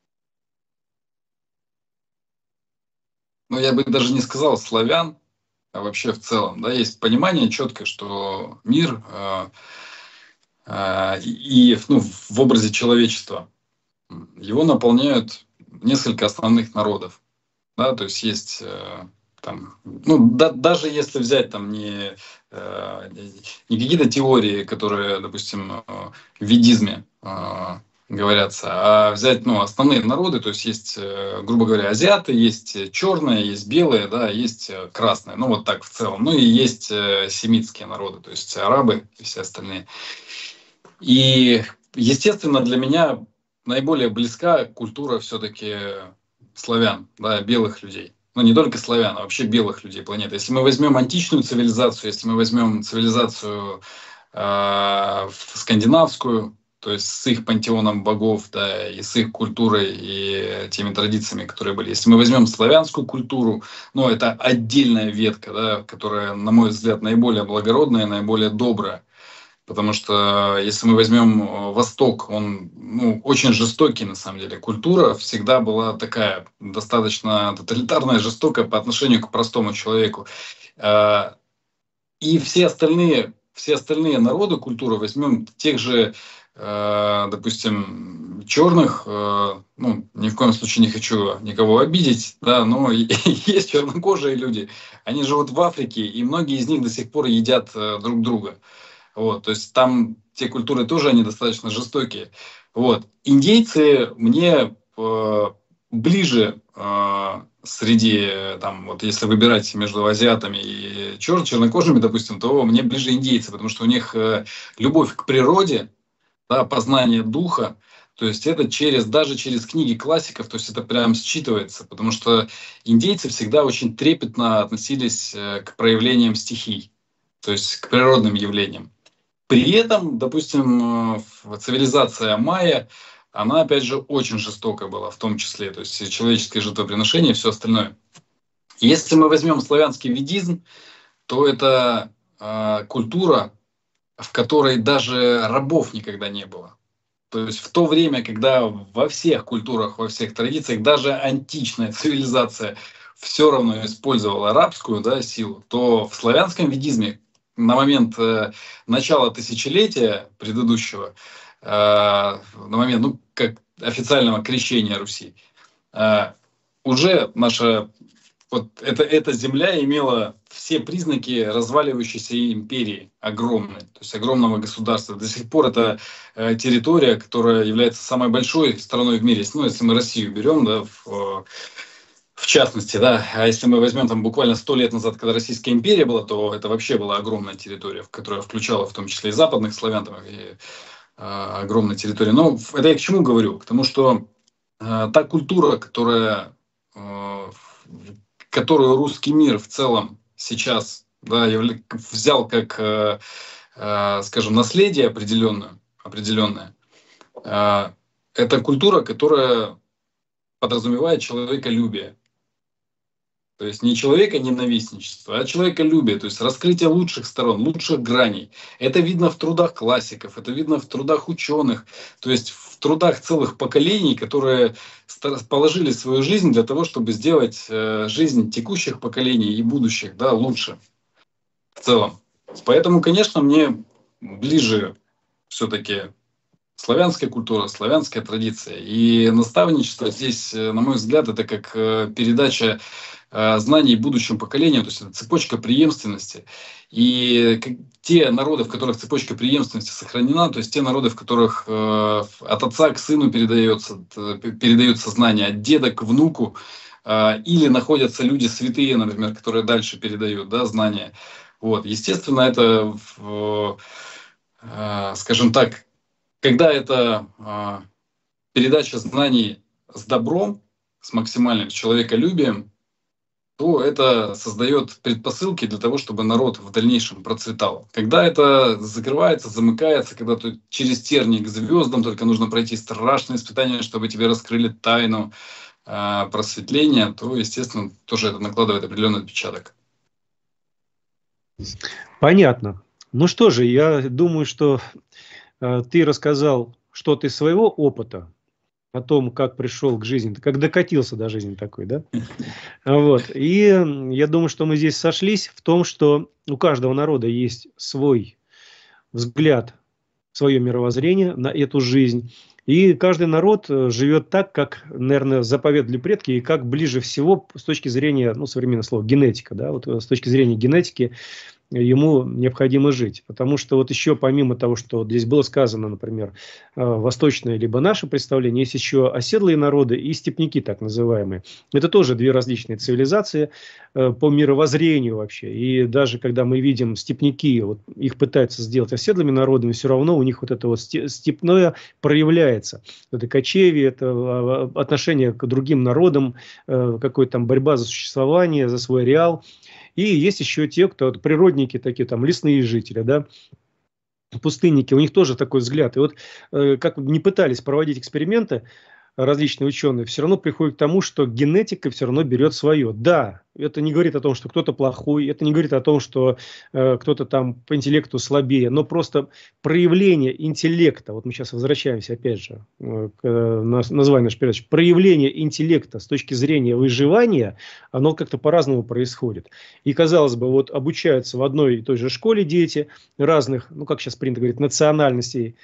ну, я бы даже не сказал славян, а вообще в целом, да, есть понимание четкое, что мир э, э, и, ну, в образе человечества его наполняют несколько основных народов, да, то есть есть э, там, ну, да, даже если взять там не, э, не какие-то теории, которые, допустим, в ведизме э, говорятся, а взять, ну, основные народы, то есть есть, э, грубо говоря, азиаты, есть черные, есть белые, да, есть красные, ну вот так в целом, ну и есть э, семитские народы, то есть арабы и все остальные. И, естественно, для меня наиболее близка культура все-таки славян, да, белых людей. Ну, не только славян, а вообще белых людей планеты. Если мы возьмем античную цивилизацию, если мы возьмем цивилизацию э, скандинавскую, то есть с их пантеоном богов, да, и с их культурой и теми традициями, которые были. Если мы возьмем славянскую культуру, ну, это отдельная ветка, да, которая, на мой взгляд, наиболее благородная, наиболее добрая. Потому что если мы возьмем Восток, он, ну, очень жестокий на самом деле. Культура всегда была такая достаточно тоталитарная, жестокая по отношению к простому человеку. И все остальные, все остальные народы, культуры, возьмем тех же, допустим, черных, э, ну, ни в коем случае не хочу никого обидеть, да, но есть чернокожие люди, они живут в Африке, и многие из них до сих пор едят э, друг друга. Вот, то есть там те культуры тоже, они достаточно жестокие. Вот. Индейцы мне э, ближе э, среди, там, вот если выбирать между азиатами и чер- чернокожими, допустим, то мне ближе индейцы, потому что у них э, любовь к природе, да, познание духа, то есть это через, даже через книги классиков, то есть это прям считывается, потому что индейцы всегда очень трепетно относились э, к проявлениям стихий, то есть к природным явлениям. При этом, допустим, э, цивилизация майя, она, опять же, очень жестока была, в том числе, то есть человеческое жертвоприношение и все остальное. Если мы возьмем славянский ведизм, то это э, культура, в которой даже рабов никогда не было. То есть в то время, когда во всех культурах, во всех традициях, даже античная цивилизация все равно использовала рабскую, да, силу, то в славянском ведизме на момент э, начала тысячелетия предыдущего, э, на момент, ну, как официального крещения Руси, э, уже наша вот эта, эта земля имела все признаки разваливающейся империи огромной, то есть огромного государства. До сих пор это э, территория, которая является самой большой страной в мире. Ну, если мы Россию берем, да, в, в частности, да, а если мы возьмем там буквально сто лет назад, когда Российская империя была, то это вообще была огромная территория, которая включала в том числе и западных славян, там, и, э, огромная территория. Но это я к чему говорю? К тому, что э, та культура, которая э, которую русский мир в целом сейчас, да, явля... взял как, э, э, скажем, наследие определенное, определенное, э, это культура, которая подразумевает человеколюбие. То есть не человека-ненавистничество, а человеколюбие, то есть раскрытие лучших сторон, лучших граней. Это видно в трудах классиков, это видно в трудах ученых, то есть в трудах целых поколений, которые положили свою жизнь для того, чтобы сделать э, жизнь текущих поколений и будущих, да, лучше в целом. Поэтому, конечно, мне ближе все-таки славянская культура, славянская традиция. И наставничество здесь, на мой взгляд, это как э, передача знаний будущим поколениям, то есть это цепочка преемственности. И те народы, в которых цепочка преемственности сохранена, то есть те народы, в которых э, от отца к сыну передается, передаются знания, от деда к внуку, э, или находятся люди святые, например, которые дальше передают, да, знания. Вот. Естественно, это, э, скажем так, когда это э, передача знаний с добром, с максимальным человеколюбием, то это создает предпосылки для того, чтобы народ в дальнейшем процветал. Когда это закрывается, замыкается, когда ты через тернии к звездам только нужно пройти страшные испытания, чтобы тебе раскрыли тайну э, просветления, то, естественно, тоже это накладывает определенный отпечаток. Понятно. Ну что же, я думаю, что э, ты рассказал что-то из своего опыта, о том, как пришел к жизни, как докатился до жизни такой, да? Вот. И я думаю, что мы здесь сошлись в том, что у каждого народа есть свой взгляд, свое мировоззрение на эту жизнь. И каждый народ живет так, как, наверное, заповедали предки, и как ближе всего с точки зрения, ну, современное слово, генетика, да, вот с точки зрения генетики ему необходимо жить. Потому что вот еще помимо того, что здесь было сказано, например, восточное либо наше представление, есть еще оседлые народы и степняки так называемые. Это тоже две различные цивилизации по мировоззрению вообще. И даже когда мы видим степняки, вот их пытаются сделать оседлыми народами, все равно у них вот это вот степное проявляется. Это кочевье, это отношение к другим народам, какая-то там борьба за существование, за свой ареал. И есть еще те, кто вот, природники такие, там, лесные жители, да, пустынники, у них тоже такой взгляд. И вот э, как не пытались проводить эксперименты различные ученые, все равно приходят к тому, что генетика все равно берет свое. Да, это не говорит о том, что кто-то плохой, это не говорит о том, что э, кто-то там по интеллекту слабее, но просто проявление интеллекта, вот мы сейчас возвращаемся опять же э, к э, названию нашей передачи, проявление интеллекта с точки зрения выживания, оно как-то по-разному происходит. И казалось бы, вот обучаются в одной и той же школе дети разных, ну как сейчас принято говорить, национальностей,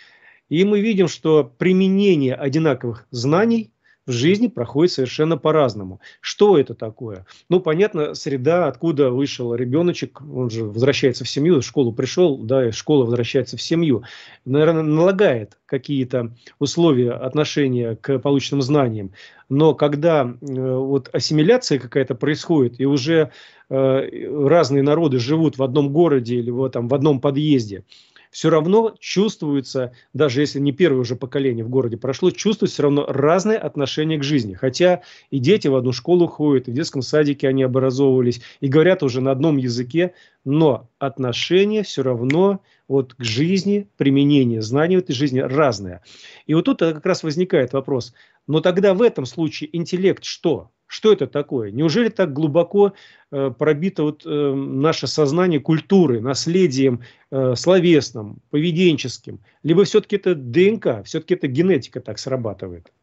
И мы видим, что применение одинаковых знаний в жизни проходит совершенно по-разному. Что это такое? Ну, понятно, среда, откуда вышел ребеночек, он же возвращается в семью, в школу пришел, да, и школа возвращается в семью. Наверное, налагает какие-то условия отношения к полученным знаниям. Но когда э, вот ассимиляция какая-то происходит, и уже э, разные народы живут в одном городе или вот, там, в одном подъезде, все равно чувствуется, даже если не первое уже поколение в городе прошло, чувствуется все равно разное отношение к жизни. Хотя и дети в одну школу ходят, и в детском садике они образовывались, и говорят уже на одном языке, но отношение все равно вот к жизни, применение знаний в этой жизни разное. И вот тут как раз возникает вопрос, но тогда в этом случае интеллект что? Что это такое? Неужели так глубоко э, пробито вот, э, наше сознание культуры, наследием э, словесным, поведенческим? Либо все-таки это ДНК, все-таки это генетика так срабатывает?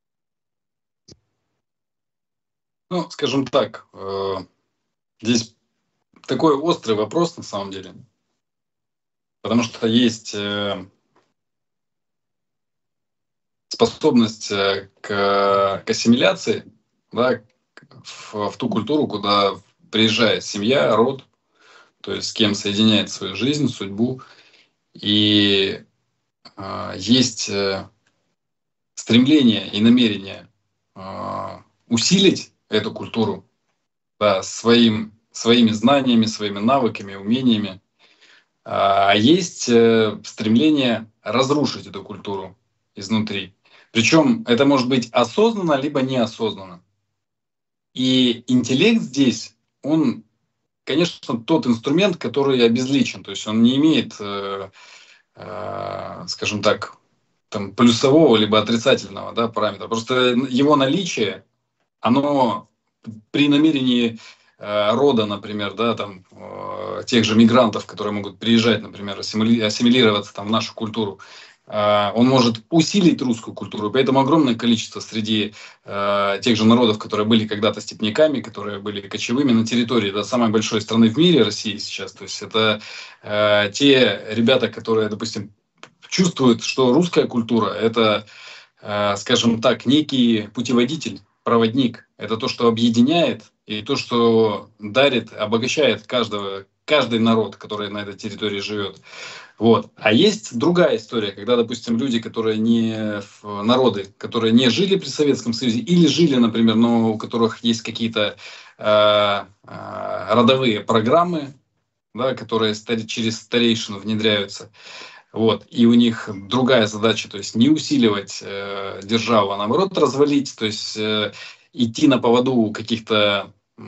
Ну, скажем так, э, здесь такой острый вопрос на самом деле. Потому что есть э, способность э, к, к ассимиляции, да, в, в ту культуру, куда приезжает семья, род, то есть с кем соединяет свою жизнь, судьбу. И э, есть э, стремление и намерение э, усилить эту культуру, да, своим, своими знаниями, своими навыками, умениями. А есть э, стремление разрушить эту культуру изнутри. Причем это может быть осознанно, либо неосознанно. И интеллект здесь, он, конечно, тот инструмент, который обезличен. То есть он не имеет, э, э, скажем так, там, плюсового либо отрицательного, да, параметра. Просто его наличие, оно при намерении э, рода, например, да, там, э, тех же мигрантов, которые могут приезжать, например, ассимили- ассимилироваться там, в нашу культуру, э, он может усилить русскую культуру. Поэтому огромное количество среди э, тех же народов, которые были когда-то степняками, которые были кочевыми на территории, да, самой большой страны в мире, России сейчас. То есть это э, те ребята, которые, допустим, чувствуют, что русская культура – это, э, скажем так, некий путеводитель, проводник. Это то, что объединяет, и то, что дарит, обогащает каждого, каждый народ, который на этой территории живет. Вот. А есть другая история, когда, допустим, люди, которые не народы, которые не жили при Советском Союзе, или жили, например, но у которых есть какие-то э, э, родовые программы, да, которые через старейшину внедряются. Вот. И у них другая задача, то есть не усиливать э, державу, а наоборот развалить, то есть э, идти на поводу у каких-то э,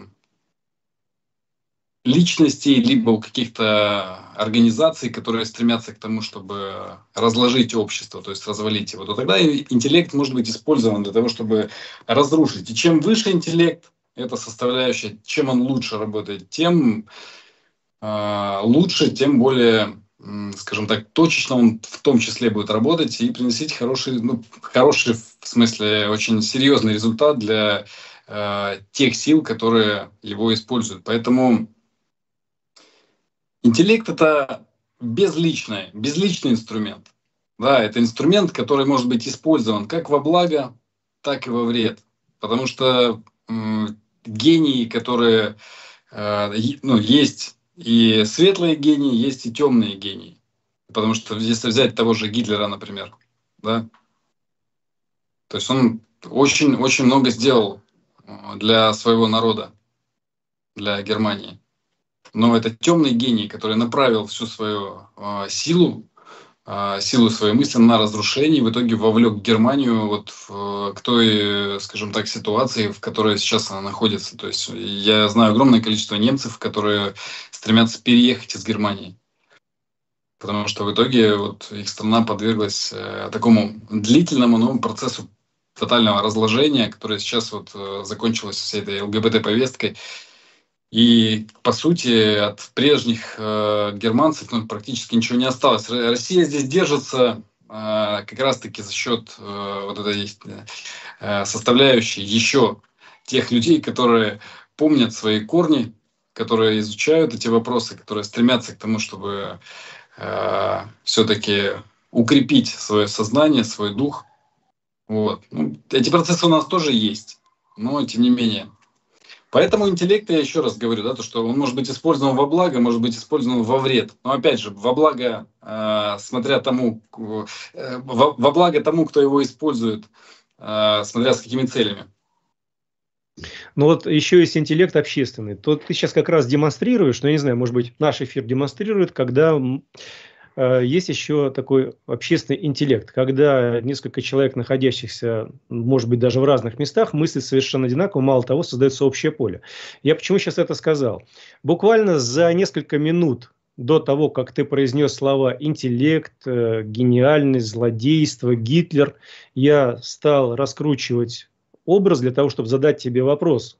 личностей, либо у каких-то организаций, которые стремятся к тому, чтобы разложить общество, то есть развалить его. То тогда интеллект может быть использован для того, чтобы разрушить. И чем выше интеллект, эта составляющая, чем он лучше работает, тем э, лучше, тем более, скажем так, точечно он в том числе будет работать и приносить хороший, ну, хороший, в смысле, очень серьезный результат для э, тех сил, которые его используют. Поэтому интеллект – это безличный, безличный инструмент. Да, это инструмент, который может быть использован как во благо, так и во вред. Потому что э, гении, которые э, ну, есть, и светлые гении, есть и темные гении. Потому что если взять того же Гитлера, например, да, то есть он очень, очень много сделал для своего народа, для Германии. Но это темный гений, который направил всю свою э, силу, э, силу своей мысли на разрушение, и в итоге вовлек Германию вот в, к той, скажем так, ситуации, в которой сейчас она находится. То есть я знаю огромное количество немцев, которые стремятся переехать из Германии. Потому что в итоге вот их страна подверглась э, такому длительному новому процессу тотального разложения, которое сейчас вот э, закончилось всей этой ЛГБТ-повесткой. И, по сути, от прежних э, германцев ну, практически ничего не осталось. Россия здесь держится э, как раз-таки за счет э, вот этой э, составляющей еще тех людей, которые помнят свои корни, которые изучают эти вопросы, которые стремятся к тому, чтобы э, все-таки укрепить свое сознание, свой дух. Вот. Ну, эти процессы у нас тоже есть, но тем не менее. Поэтому интеллект, я еще раз говорю, да, то, что он может быть использован во благо, может быть использован во вред. Но опять же, во благо, э, смотря тому, э, во, во благо тому, кто его использует, э, смотря с какими целями. Ну вот еще есть интеллект общественный. То ты сейчас как раз демонстрируешь, ну я не знаю, может быть, наш эфир демонстрирует, когда э, есть еще такой общественный интеллект, когда несколько человек, находящихся, может быть, даже в разных местах, мыслят совершенно одинаково, мало того, создается общее поле. Я почему сейчас это сказал? Буквально за несколько минут до того, как ты произнес слова интеллект, э, гениальность, злодейство, Гитлер, я стал раскручивать образ для того, чтобы задать тебе вопрос.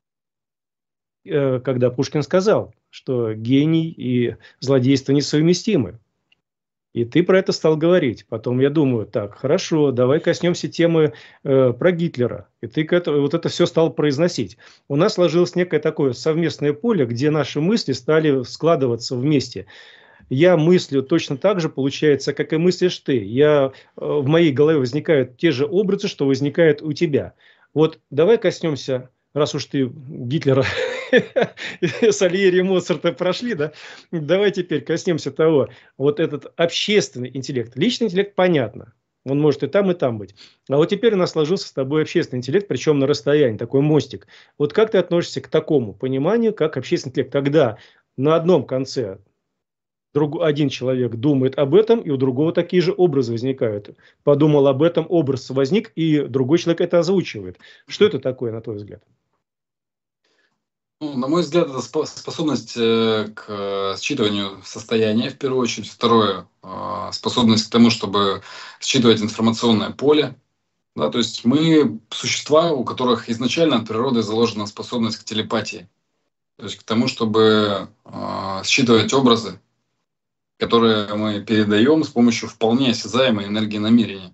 Когда Пушкин сказал, что гений и злодейство несовместимы. И ты про это стал говорить. Потом я думаю, так, хорошо, давай коснемся темы э, про Гитлера. И ты это, вот это все стал произносить. У нас сложилось некое такое совместное поле, где наши мысли стали складываться вместе. Я мыслю точно так же, получается, как и мыслишь ты. Я, э, в моей голове возникают те же образы, что возникают у тебя. Вот давай коснемся, раз уж ты Гитлера, Сальери и Моцарта прошли, да, давай теперь коснемся того, вот этот общественный интеллект. Личный интеллект понятно, он может и там, и там быть. А вот теперь у нас сложился с тобой общественный интеллект, причем на расстоянии, такой мостик. Вот как ты относишься к такому пониманию, как общественный интеллект, когда на одном конце Друг, один человек думает об этом, и у другого такие же образы возникают. Подумал об этом, образ возник, и другой человек это озвучивает. Что это такое, на твой взгляд? Ну, на мой взгляд, это способность к считыванию состояния, в первую очередь. Второе, способность к тому, чтобы считывать информационное поле. Да, то есть мы существа, у которых изначально от природы заложена способность к телепатии. То есть к тому, чтобы считывать образы, которые мы передаем с помощью вполне осязаемой энергии намерения.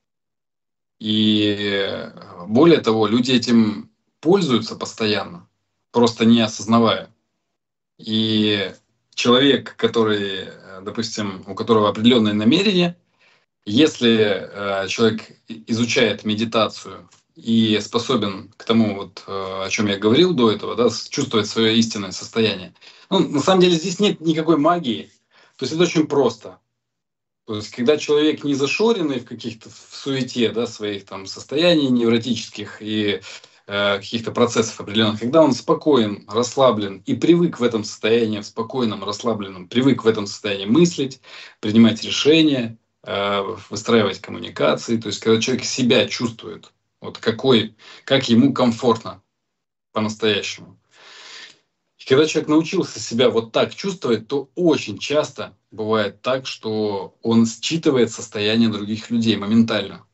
И более того, люди этим пользуются постоянно, просто не осознавая. И человек, который, допустим, у которого определенное намерение, если человек изучает медитацию и способен к тому, вот, о чем я говорил до этого, да, чувствовать свое истинное состояние. Ну, на самом деле здесь нет никакой магии. То есть это очень просто. То есть когда человек не зашоренный в каких-то в суете, да, своих там состояний невротических и э, каких-то процессов определенных, когда он спокоен, расслаблен и привык в этом состоянии, в спокойном, расслабленном, привык в этом состоянии мыслить, принимать решения, э, выстраивать коммуникации. То есть когда человек себя чувствует, вот какой, как ему комфортно по-настоящему. И когда человек научился себя вот так чувствовать, то очень часто бывает так, что он считывает состояние других людей моментально.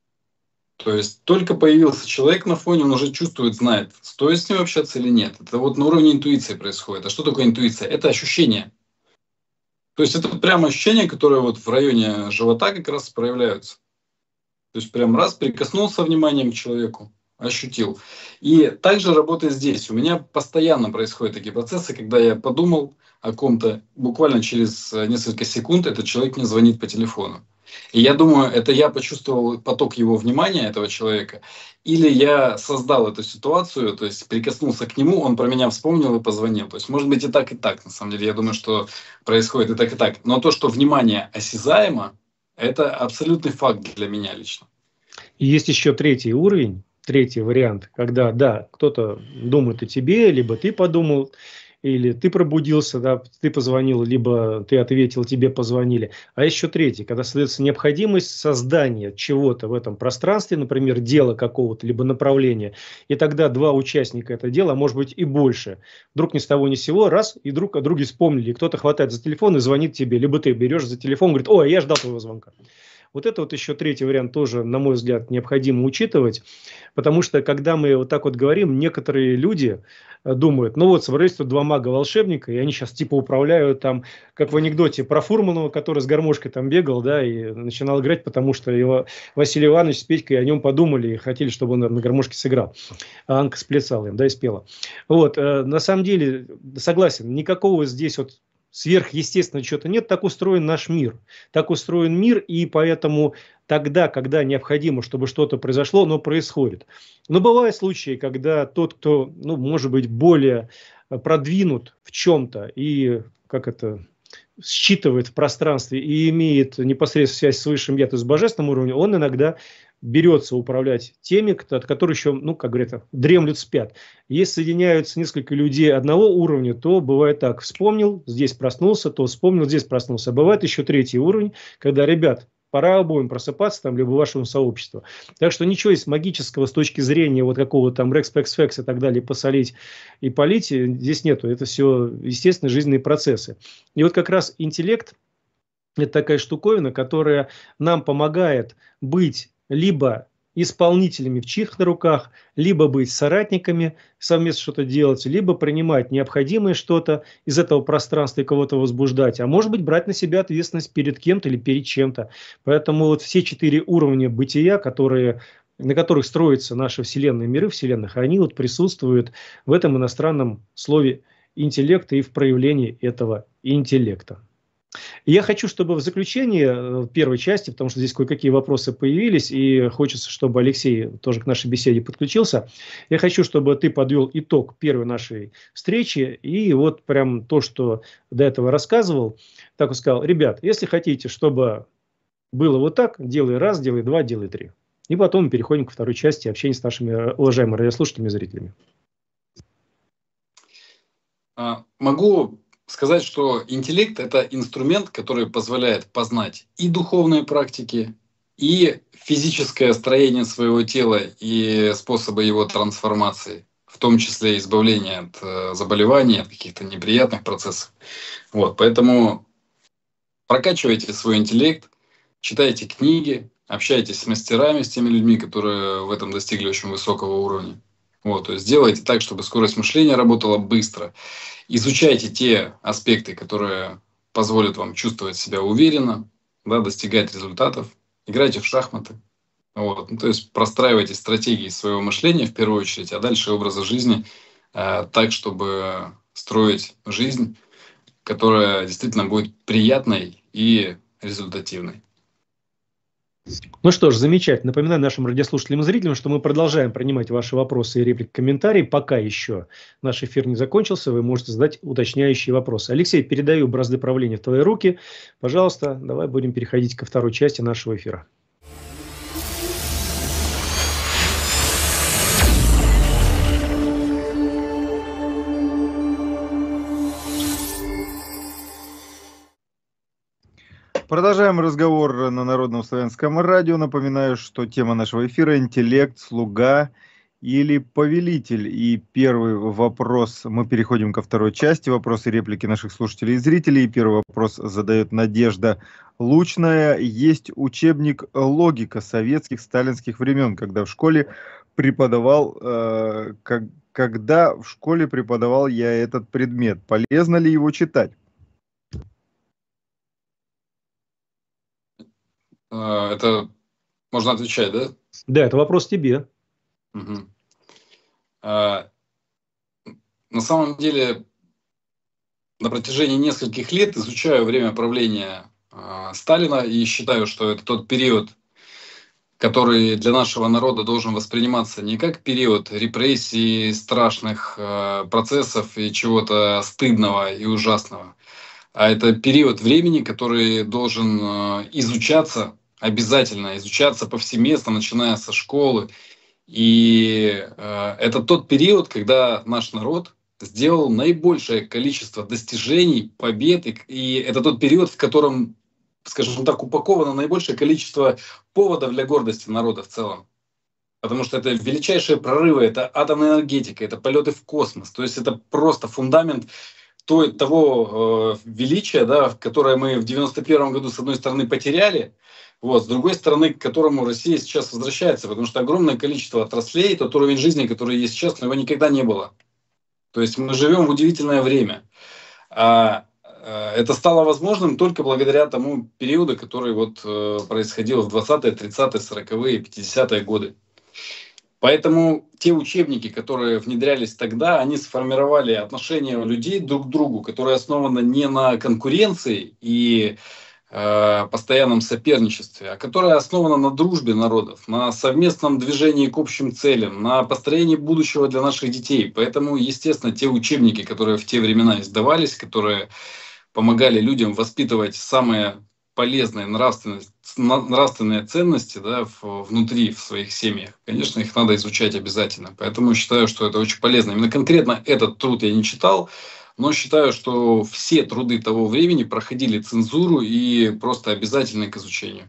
То есть только появился человек на фоне, он уже чувствует, знает, стоит с ним общаться или нет. Это вот на уровне интуиции происходит. А что такое интуиция? Это ощущение. То есть это прямо ощущения, которые вот в районе живота как раз проявляются. То есть прям раз прикоснулся вниманием к человеку, ощутил. И также работает здесь. У меня постоянно происходят такие процессы, когда я подумал о ком-то, буквально через несколько секунд этот человек мне звонит по телефону. И я думаю, это я почувствовал поток его внимания, этого человека, или я создал эту ситуацию, то есть прикоснулся к нему, он про меня вспомнил и позвонил. То есть может быть и так, и так. На самом деле я думаю, что происходит и так, и так. Но то, что внимание осязаемо, это абсолютный факт для меня лично. И есть еще третий уровень. Третий вариант, когда, да, кто-то думает о тебе, либо ты подумал, или ты пробудился, да, ты позвонил, либо ты ответил, тебе позвонили. А еще третий, когда создается необходимость создания чего-то в этом пространстве, например, дела какого-то, либо направления, и тогда два участника этого дела, а может быть и больше, вдруг ни с того ни с сего, раз, и друг о друге вспомнили, кто-то хватает за телефон и звонит тебе, либо ты берешь за телефон и говорит, ой, я ждал твоего звонка. Вот это вот еще третий вариант тоже, на мой взгляд, необходимо учитывать, потому что, когда мы вот так вот говорим, некоторые люди думают, ну вот, собрались тут два мага-волшебника, и они сейчас типа управляют там, как в анекдоте про Фурманова, который с гармошкой там бегал, да, и начинал играть, потому что его Василий Иванович с Петькой о нем подумали и хотели, чтобы он на гармошке сыграл. А Анка сплясала им, да, и спела. Вот, на самом деле, согласен, никакого здесь вот сверхъестественного чего-то нет, так устроен наш мир. Так устроен мир, и поэтому тогда, когда необходимо, чтобы что-то произошло, оно происходит. Но бывают случаи, когда тот, кто, ну, может быть, более продвинут в чем-то и, как это, считывает в пространстве и имеет непосредственную связь с высшим я, то есть с божественным уровнем, он иногда берется управлять теми, от которых еще, ну, как говорят, дремлют, спят. Если соединяются несколько людей одного уровня, то бывает так: вспомнил, здесь проснулся, то вспомнил, здесь проснулся. А бывает еще третий уровень, когда, ребят, пора обоим просыпаться, там, либо вашему сообществу. Так что ничего из магического с точки зрения вот какого-то там Rex, Pex, Fex и так далее, посолить и полить, здесь нету. Это все, естественно, жизненные процессы. И вот как раз интеллект – это такая штуковина, которая нам помогает быть либо исполнителями в чьих-то руках, либо быть соратниками, совместно что-то делать, либо принимать необходимое что-то из этого пространства и кого-то возбуждать, а может быть брать на себя ответственность перед кем-то или перед чем-то. Поэтому вот все четыре уровня бытия, которые, на которых строятся наши вселенные, миры вселенных, они вот присутствуют в этом иностранном слове интеллекта и в проявлении этого интеллекта. Я хочу, чтобы в заключение первой части, потому что здесь кое-какие вопросы появились, и хочется, чтобы Алексей тоже к нашей беседе подключился, я хочу, чтобы ты подвел итог первой нашей встречи, и вот прям то, что до этого рассказывал, так и сказал: ребят, если хотите, чтобы было вот так, делай раз, делай два, делай три. И потом переходим ко второй части общения с нашими уважаемыми радиослушателями и зрителями. Могу сказать, что интеллект – это инструмент, который позволяет познать и духовные практики, и физическое строение своего тела, и способы его трансформации, в том числе избавления от заболеваний, от каких-то неприятных процессов. Вот, поэтому прокачивайте свой интеллект, читайте книги, общайтесь с мастерами, с теми людьми, которые в этом достигли очень высокого уровня. Вот, то есть делайте так, чтобы скорость мышления работала быстро. Изучайте те аспекты, которые позволят вам чувствовать себя уверенно, да, достигать результатов. Играйте в шахматы. Вот. Ну, то есть простраивайте стратегии своего мышления в первую очередь, а дальше образа жизни э, так, чтобы строить жизнь, которая действительно будет приятной и результативной. Ну что ж, замечательно. Напоминаю нашим радиослушателям и зрителям, что мы продолжаем принимать ваши вопросы и реплики, комментарии. Пока еще наш эфир не закончился, вы можете задать уточняющие вопросы. Алексей, передаю бразды правления в твои руки. Пожалуйста, давай будем переходить ко второй части нашего эфира. Продолжаем разговор на Народном славянском радио. Напоминаю, что тема нашего эфира — интеллект, слуга или повелитель. И первый вопрос, мы переходим ко второй части, вопросы и реплики наших слушателей и зрителей. Первый вопрос задает Надежда Лучная. Есть учебник «Логика» советских сталинских времен, когда в школе преподавал, э, как, когда в школе преподавал я этот предмет. Полезно ли его читать? Это можно отвечать, да? Да, это вопрос тебе. Угу. А, на самом деле, на протяжении нескольких лет изучаю время правления а, Сталина и считаю, что это тот период, который для нашего народа должен восприниматься не как период репрессий, страшных а, процессов и чего-то стыдного и ужасного, а это период времени, который должен а, изучаться, обязательно изучаться повсеместно, начиная со школы. И э, это тот период, когда наш народ сделал наибольшее количество достижений, побед. И, и это тот период, в котором, скажем так, упаковано наибольшее количество поводов для гордости народа в целом. Потому что это величайшие прорывы, это атомная энергетика, это полеты в космос. То есть это просто фундамент той, того э, величия, да, которое мы в девяносто первом году, с одной стороны, потеряли. Вот, с другой стороны, к которому Россия сейчас возвращается, потому что огромное количество отраслей, тот уровень жизни, который есть сейчас, но его никогда не было. То есть мы живем в удивительное время. А, а это стало возможным только благодаря тому периоду, который вот, э, происходил в двадцатые, тридцатые, сороковые, пятидесятые годы. Поэтому те учебники, которые внедрялись тогда, они сформировали отношение людей друг к другу, которое основано не на конкуренции и э, постоянном соперничестве, а которое основано на дружбе народов, на совместном движении к общим целям, на построении будущего для наших детей. Поэтому, естественно, те учебники, которые в те времена издавались, которые помогали людям воспитывать самые полезные нравственные, нравственные ценности, да, в, внутри, в своих семьях. Конечно, их надо изучать обязательно. Поэтому считаю, что это очень полезно. Именно конкретно этот труд я не читал, но считаю, что все труды того времени проходили цензуру и просто обязательны к изучению.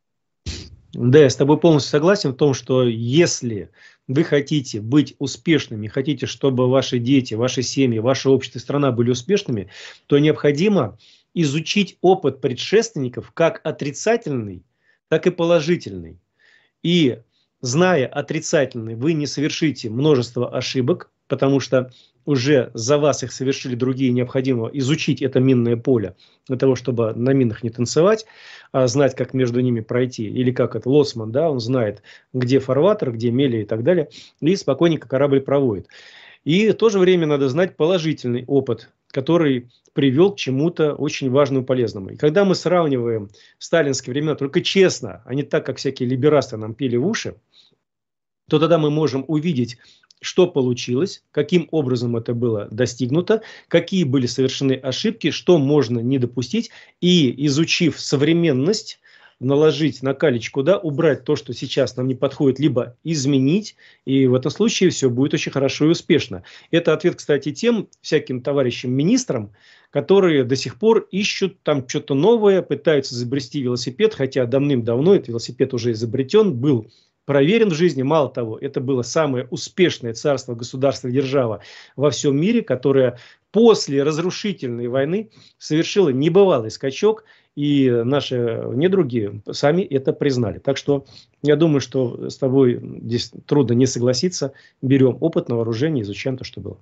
Да, я с тобой полностью согласен в том, что если вы хотите быть успешными, хотите, чтобы ваши дети, ваши семьи, ваше общество и страна были успешными, то необходимо изучить опыт предшественников как отрицательный, так и положительный. И зная отрицательный, вы не совершите множество ошибок, потому что уже за вас их совершили другие, необходимо изучить это минное поле для того, чтобы на минах не танцевать, а знать, как между ними пройти. Или как это, лоцман, да, он знает, где фарватер, где мели и так далее, и спокойненько корабль проводит. И в то же время надо знать положительный опыт, который привел к чему-то очень важному и полезному. И когда мы сравниваем сталинские времена, только честно, а не так, как всякие либерасты нам пели в уши, то тогда мы можем увидеть, что получилось, каким образом это было достигнуто, какие были совершены ошибки, что можно не допустить, и, изучив современность, наложить на калечку, да, убрать то, что сейчас нам не подходит, либо изменить, и в этом случае все будет очень хорошо и успешно. Это ответ, кстати, тем всяким товарищам министрам, которые до сих пор ищут там что-то новое, пытаются изобрести велосипед, хотя давным-давно этот велосипед уже изобретен, был проверен в жизни. Мало того, это было самое успешное царство, государство, держава во всем мире, которое после разрушительной войны совершило небывалый скачок, и наши недруги сами это признали. Так что я думаю, что с тобой здесь трудно не согласиться. Берем опыт на вооружение, изучаем то, что было.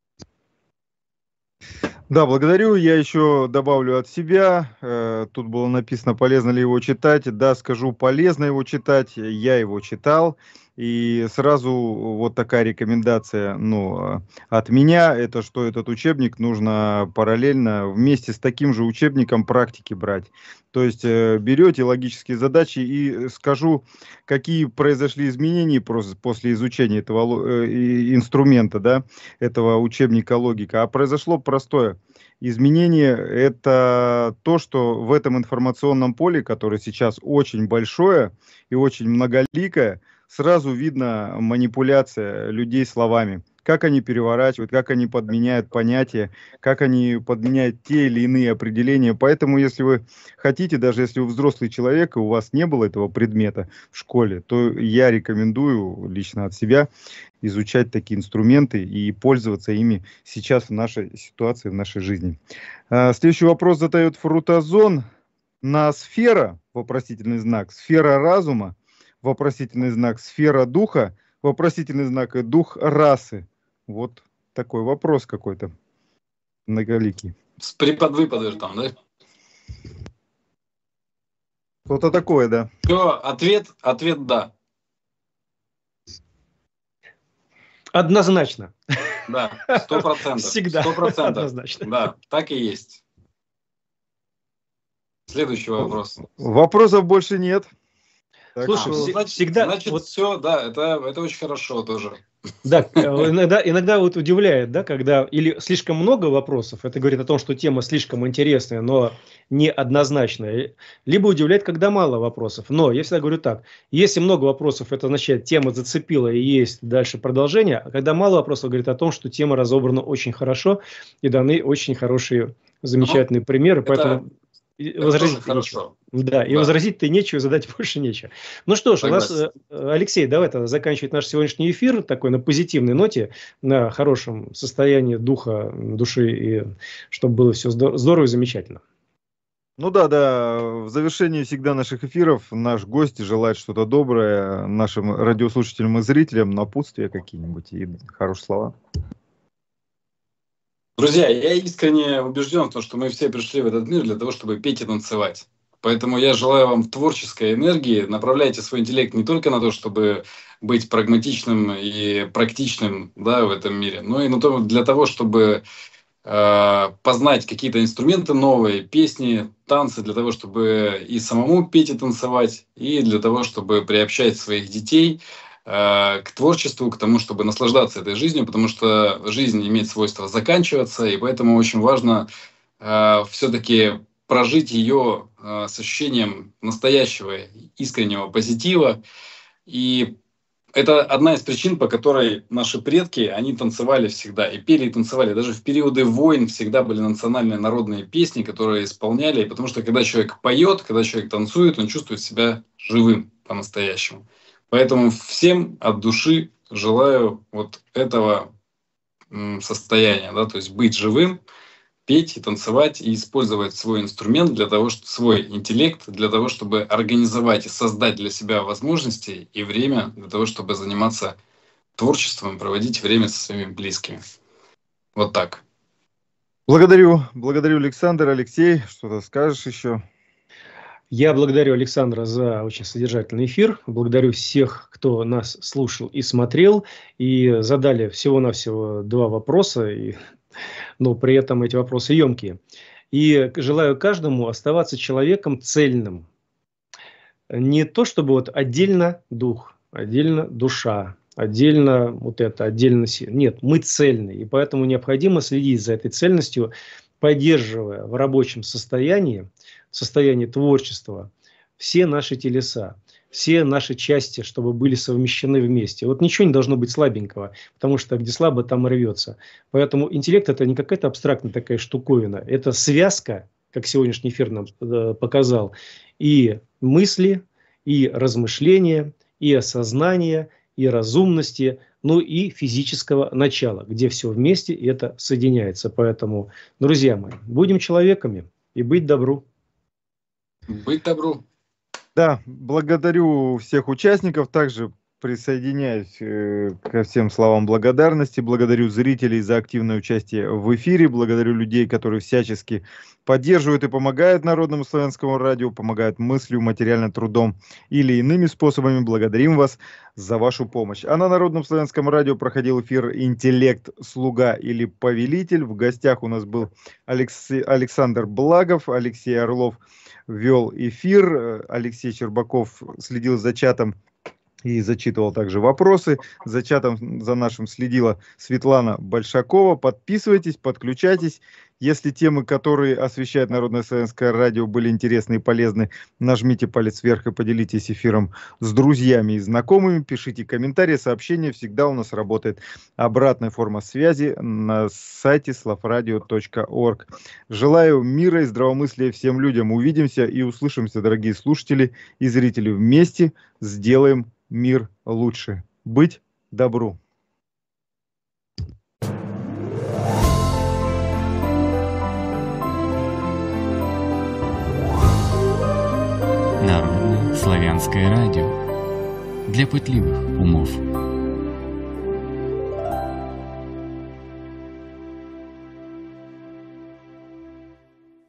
Да, благодарю. Я еще добавлю от себя. Э, Тут было написано, полезно ли его читать. Да, скажу, полезно его читать. Я его читал. И сразу вот такая рекомендация, ну, от меня, это что этот учебник нужно параллельно вместе с таким же учебником практики брать. То есть э, берете логические задачи, и скажу, какие произошли изменения просто после изучения этого э, инструмента, да, этого учебника логика. А произошло простое. Изменение – это то, что в этом информационном поле, которое сейчас очень большое и очень многоликое, сразу видно манипуляция людей словами. Как они переворачивают, как они подменяют понятия, как они подменяют те или иные определения. Поэтому, если вы хотите, даже если вы взрослый человек, и у вас не было этого предмета в школе, то я рекомендую лично от себя изучать такие инструменты и пользоваться ими сейчас в нашей ситуации, в нашей жизни. Следующий вопрос задает Фрутозон. На сфера, вопросительный знак, сфера разума, вопросительный знак, сфера духа, вопросительный знак и дух расы. Вот такой вопрос какой-то многоликий. С приподвыпадешь там, да? Что-то такое, да. Все, ответ, ответ да. Однозначно. Да, сто процентов. Всегда. Сто процентов. Однозначно. Да, так и есть. Следующий вопрос. Вопросов больше нет. Так Слушай, что- все- значит, всегда значит вот- все, да, это, это очень хорошо тоже. Да, иногда, иногда вот удивляет, да, когда или слишком много вопросов, это говорит о том, что тема слишком интересная, но не однозначная, либо удивляет, когда мало вопросов. Но я всегда говорю так, если много вопросов, это означает, тема зацепила и есть дальше продолжение, а когда мало вопросов, говорит о том, что тема разобрана очень хорошо и даны очень хорошие, замечательные примеры, поэтому и Это возразить тоже нечего. хорошо. Да, и Да. возразить-то нечего, задать больше нечего. Ну что ж, у нас, Согласен. э, Алексей, давай тогда заканчивать наш сегодняшний эфир такой на позитивной ноте, на хорошем состоянии духа, души, и чтобы было все здорово и замечательно. Ну да, да, в завершении всегда наших эфиров наш гость желает что-то доброе нашим радиослушателям и зрителям, напутствия какие-нибудь и хорошие слова. Друзья, я искренне убежден в том, что мы все пришли в этот мир для того, чтобы петь и танцевать. Поэтому я желаю вам творческой энергии. Направляйте свой интеллект не только на то, чтобы быть прагматичным и практичным, да, в этом мире, но и на то, для того, чтобы э, познать какие-то инструменты новые, песни, танцы, для того, чтобы и самому петь и танцевать, и для того, чтобы приобщать своих детей к творчеству, к тому, чтобы наслаждаться этой жизнью, потому что жизнь имеет свойство заканчиваться, и поэтому очень важно э, все-таки прожить ее э, с ощущением настоящего, искреннего позитива. И это одна из причин, по которой наши предки, они танцевали всегда, и пели, и танцевали. Даже в периоды войн всегда были национальные народные песни, которые исполняли, потому что когда человек поет, когда человек танцует, он чувствует себя живым по-настоящему. Поэтому всем от души желаю вот этого состояния, да, то есть быть живым, петь и танцевать, и использовать свой инструмент для того, чтобы свой интеллект для того, чтобы организовать и создать для себя возможности и время для того, чтобы заниматься творчеством, проводить время со своими близкими. Вот так. Благодарю, благодарю, Александр. Алексей, что-то скажешь еще? Я благодарю Александра за очень содержательный эфир. Благодарю всех, кто нас слушал и смотрел. И задали всего-навсего два вопроса, и, но при этом эти вопросы емкие. И желаю каждому оставаться человеком цельным. Не то, чтобы вот отдельно дух, отдельно душа, отдельно вот это, отдельно сила. Нет, мы цельны. И поэтому необходимо следить за этой цельностью, поддерживая в рабочем состоянии, в состоянии творчества, все наши телеса, все наши части, чтобы были совмещены вместе. Вот ничего не должно быть слабенького, потому что где слабо, там и рвется. Поэтому интеллект – это не какая-то абстрактная такая штуковина. Это связка, как сегодняшний эфир нам показал, и мысли, и размышления, и осознания, и разумности, ну и физического начала, где все вместе и это соединяется. Поэтому, друзья мои, будем человеками и быть добру. Быть добру. Да, благодарю всех участников, также присоединяюсь э, ко всем словам благодарности, благодарю зрителей за активное участие в эфире, благодарю людей, которые всячески поддерживают и помогают Народному славянскому радио, помогают мыслью, материальным трудом или иными способами. Благодарим вас за вашу помощь. А на Народном славянском радио проходил эфир «Интеллект, слуга или повелитель». В гостях у нас был Алекс... Александр Благов, Алексей Орлов вел эфир, Алексей Щербаков следил за чатом и зачитывал также вопросы. За чатом за нашим следила Светлана Большакова. Подписывайтесь, подключайтесь. Если темы, которые освещает Народное славянское радио, были интересны и полезны, нажмите палец вверх и поделитесь эфиром с друзьями и знакомыми. Пишите комментарии, сообщения. Всегда у нас работает обратная форма связи на сайте славрадио точка орг. Желаю мира и здравомыслия всем людям. Увидимся и услышимся, дорогие слушатели и зрители. Вместе сделаем мир лучше. Быть добру. Народное славянское радио для пытливых умов.